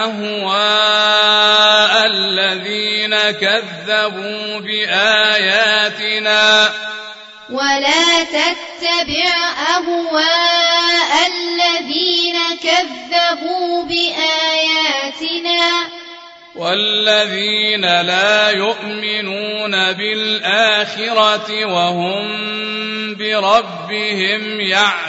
أهواء الذين كذبوا بآياتنا ولا تتبع أهواء الذين كذبوا بآياتنا والذين لا يؤمنون بالآخرة وهم بربهم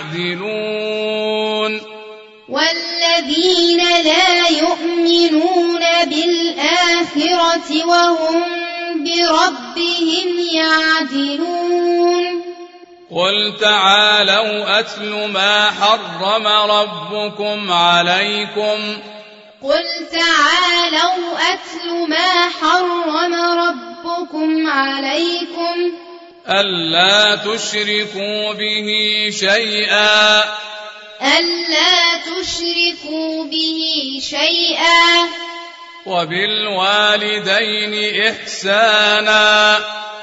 يعدلون والذين لا يؤمنون بالآخرة وهم بربهم يعدلون قل تعالوا أتل ما حرم ربكم عليكم قل تعالوا أتل ما حرم ربكم عليكم ألا تشركوا به شيئا ألا تشركوا به شيئا وبالوالدين إحسانا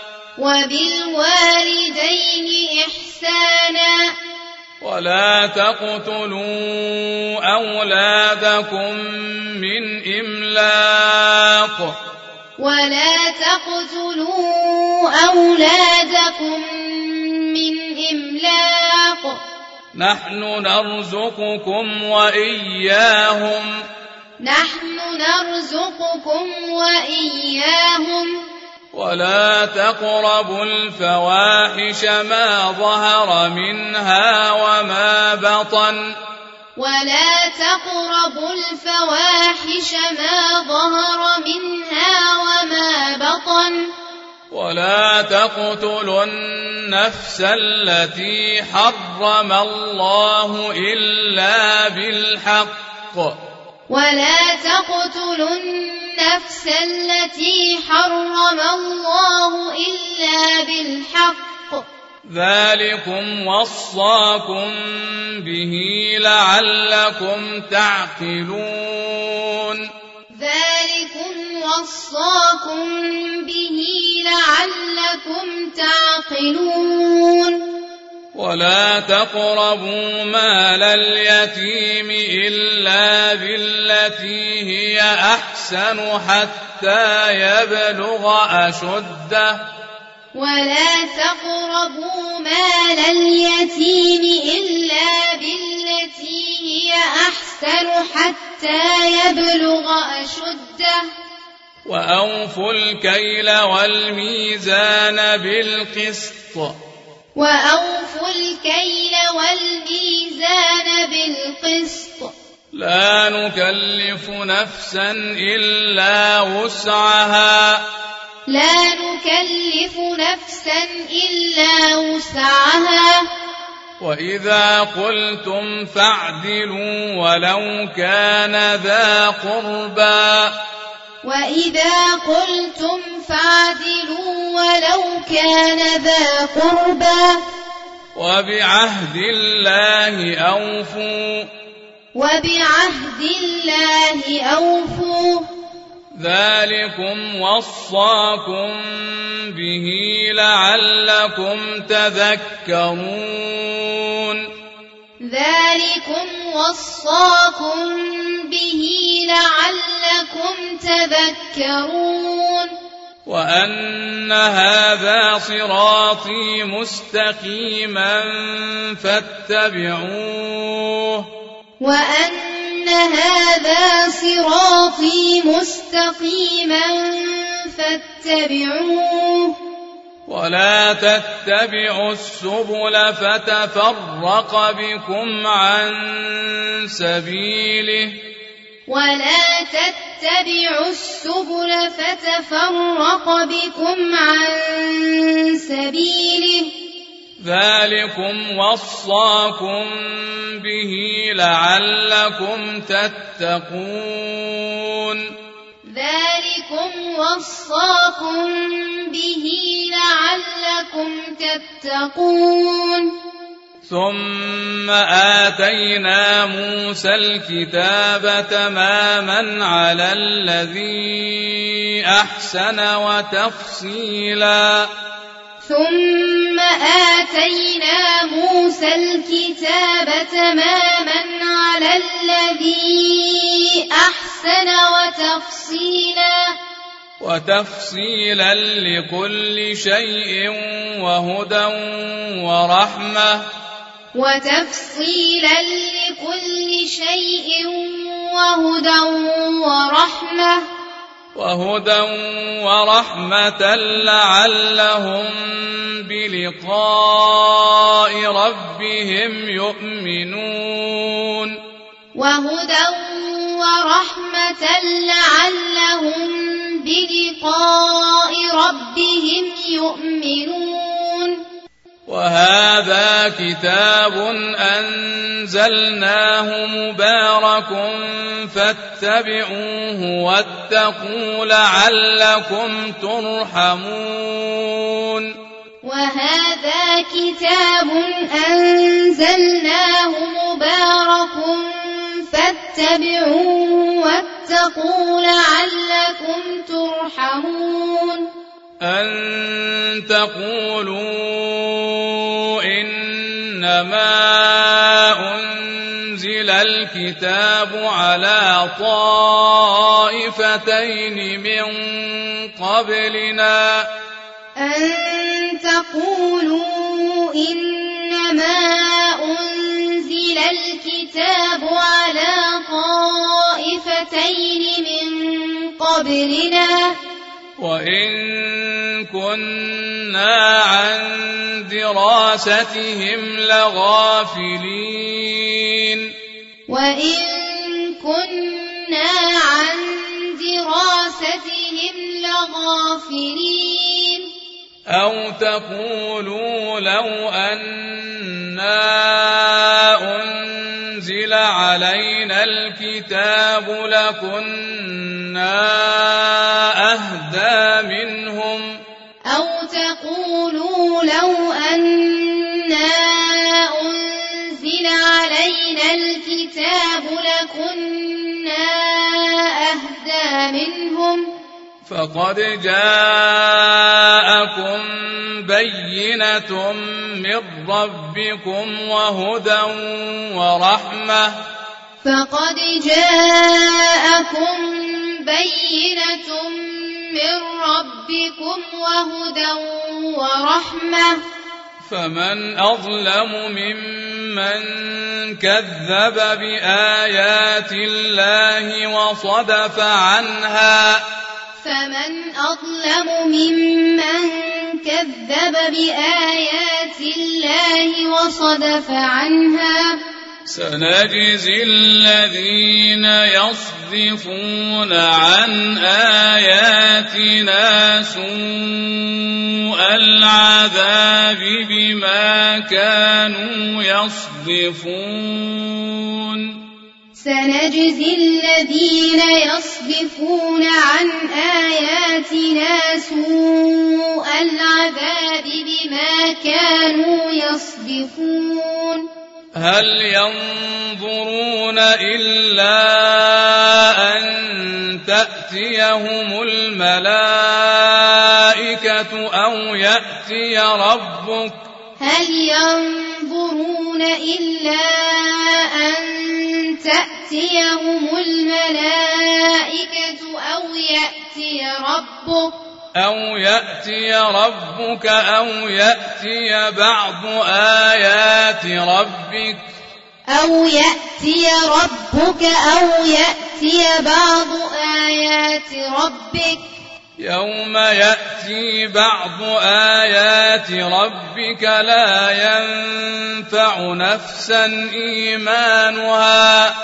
وبالوالدين إحسانا ولا تقتلوا أولادكم من إملاق ولا تقتلوا أولادكم من إملاق نحن نرزقكم وإياهم نحن نرزقكم وإياهم ولا تقربوا الفواحش ما ظهر منها وما بطن ولا تقربوا الفواحش ما ظهر منها وما بطن ولا تقتلوا النفس التي حرم الله إلا بالحق ولا تقتلوا النفس التي حرم الله إلا بالحق ذلكم وصاكم به لعلكم تعقلون ذلكم وصاكم به لعلكم تعقلون ولا تقربوا مال اليتيم إلا بالتي هي أحسن حتى يبلغ أشده ولا تقربوا مال اليتيم إلا بالتي هي أحسن حتى يبلغ أشده وأوفوا الكيل والميزان بالقسط وأوفوا الكيل والميزان بالقسط لا نكلف نفسا إلا وسعها لا نكلف نفسا إلا وسعها وإذا قلتم فاعدلوا ولو كان ذا قربى وإذا قلتم فاعدلوا ولو كان ذا قربى وبعهد الله أوفوا وبعهد الله أوفوا ذلكم وصاكم به لعلكم تذكرون ذلكم وصاكم به لعلكم تذكرون وأن هذا صراطي مستقيما فاتبعوه وأن هذا صراطي مستقيما فاتبعوه ولا تتبعوا السبل فتفرق بكم عن سبيله ولا تتبعوا السبل فتفرق بكم عن سبيله ذلكم وصاكم به لعلكم تتقون ذلكم وصاكم به لعلكم تتقون ثم آتينا موسى الكتاب تماما على الذي أحسن وتفصيلا ثم آتينا موسى الكتاب تماما على الذي أحسن وتفصيلا لكل شيء وهدى ورحمة لعلهم بلقاء ربهم يؤمنون وهذا كتاب أنزلناه مبارك فاتبعوه واتقوا لعلكم ترحمون وهذا كتاب أنزلناه مبارك فاتبعوه واتقوا لعلكم ترحمون أن تقولوا إنما أنزل الكتاب على طائفتين من قبلنا وإن كنا عن دراستهم لغافلين أو تقولوا لو أنا أنزل علينا الكتاب لكنا أهدى منهم فقد جاءكم بينة من ربكم وهدى ورحمة فمن أظلم ممن كذب بآيات الله وصدف عنها سنجزي الذين يصدفون عن آياتنا سوء العذاب بما كانوا يصدفون هل ينظرون إلا أن تأتيهم الملائكة أو يأتي ربك هل ينظرون إلا أن تأتيهم الملائكة أو يأتي ربك أو يأتي بعض آيات ربك يوم يأتي بعض آيات ربك لا ينفع نفسا إيمانها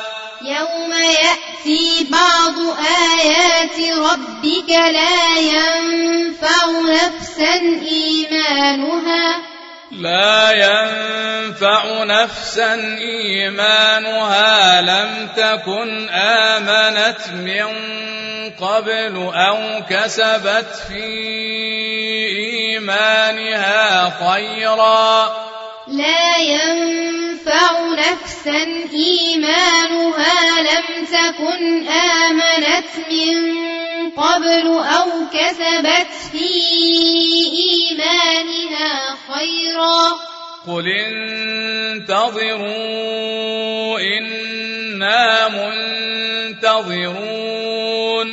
لم تكن آمنت من قبل أو كسبت في إيمانها خيرا قل انتظروا إنا منتظرون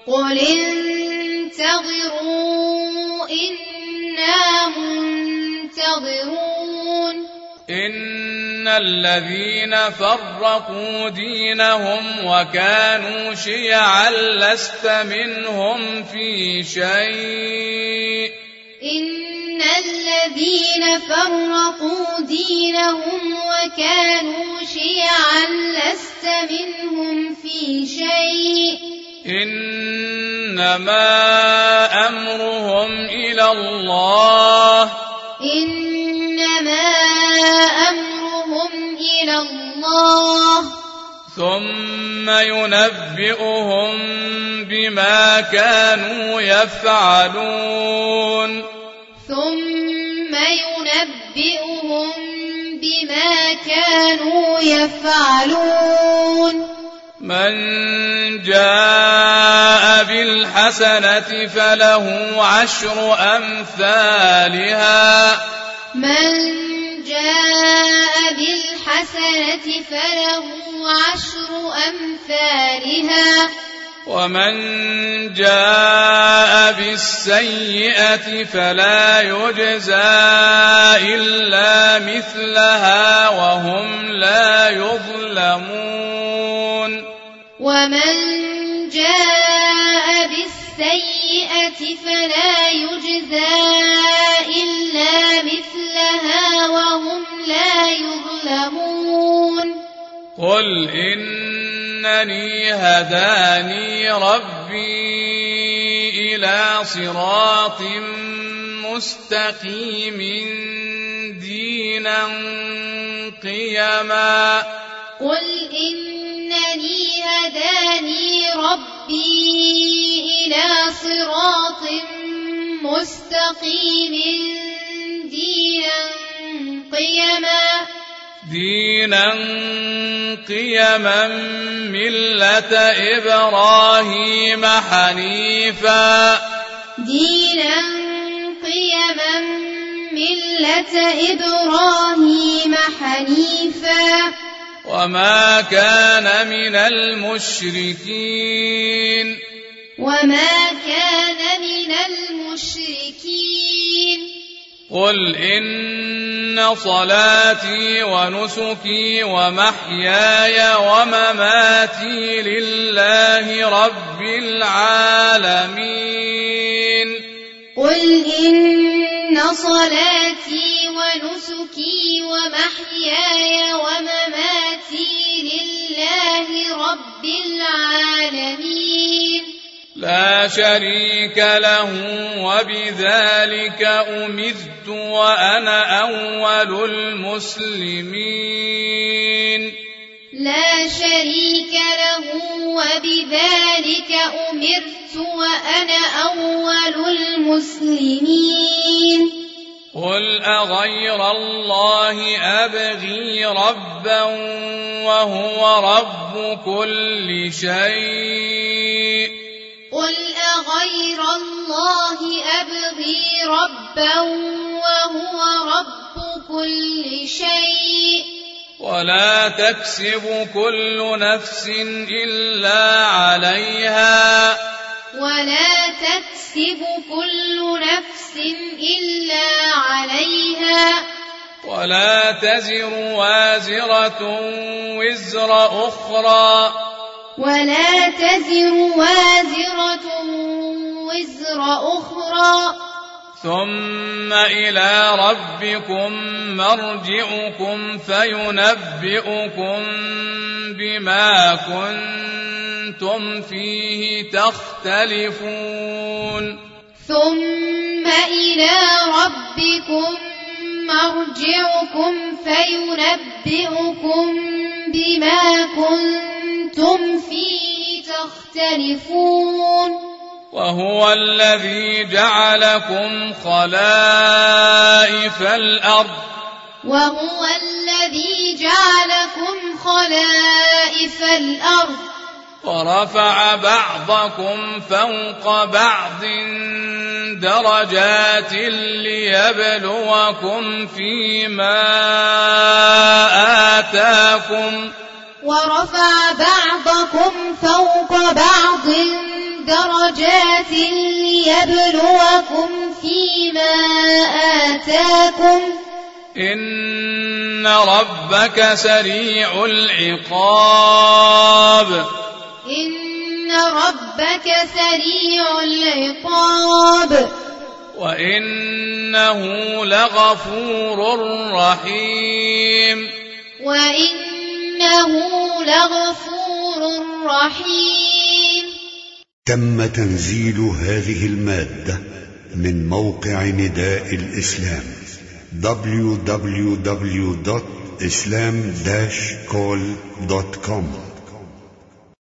إن الذين فرقوا دينهم وكانوا شيعا لست منهم في شيء إنما أمرهم إلى الله ثم ينبئهم بما كانوا يفعلون من جاء بالحسنة فله عشر أمثالها ومن جاء بالسيئة فلا يجزى إلا مثلها وهم لا يظلمون قل إنني هداني ربي إلى صراط مستقيم دينا قيما ملة إبراهيم حنيفا وما كان من المشركين قل إن صلاتي ونسكي ومحياي ومماتي لله رب العالمين لا شريك له وبذلك أمرت وأنا أول المسلمين قل أغير الله أبغي ربا وهو رب كل شيء أغير الله أبغي ربا وهو رب كل شيء ولا تكسب كل نفس إلا عليها ولا تزر وازرة وزر أخرى ثم إلى ربكم مرجعكم فينبئكم بما كنتم فيه تختلفون وهو الذي جعلكم خلائف الأرض ورفع بعضكم فوق بعض درجات ليبلوكم فيما آتاكم إن ربك سريع العقاب وإنه لغفور رحيم تم تنزيل هذه المادة من موقع نداء الإسلام www.islam-call.com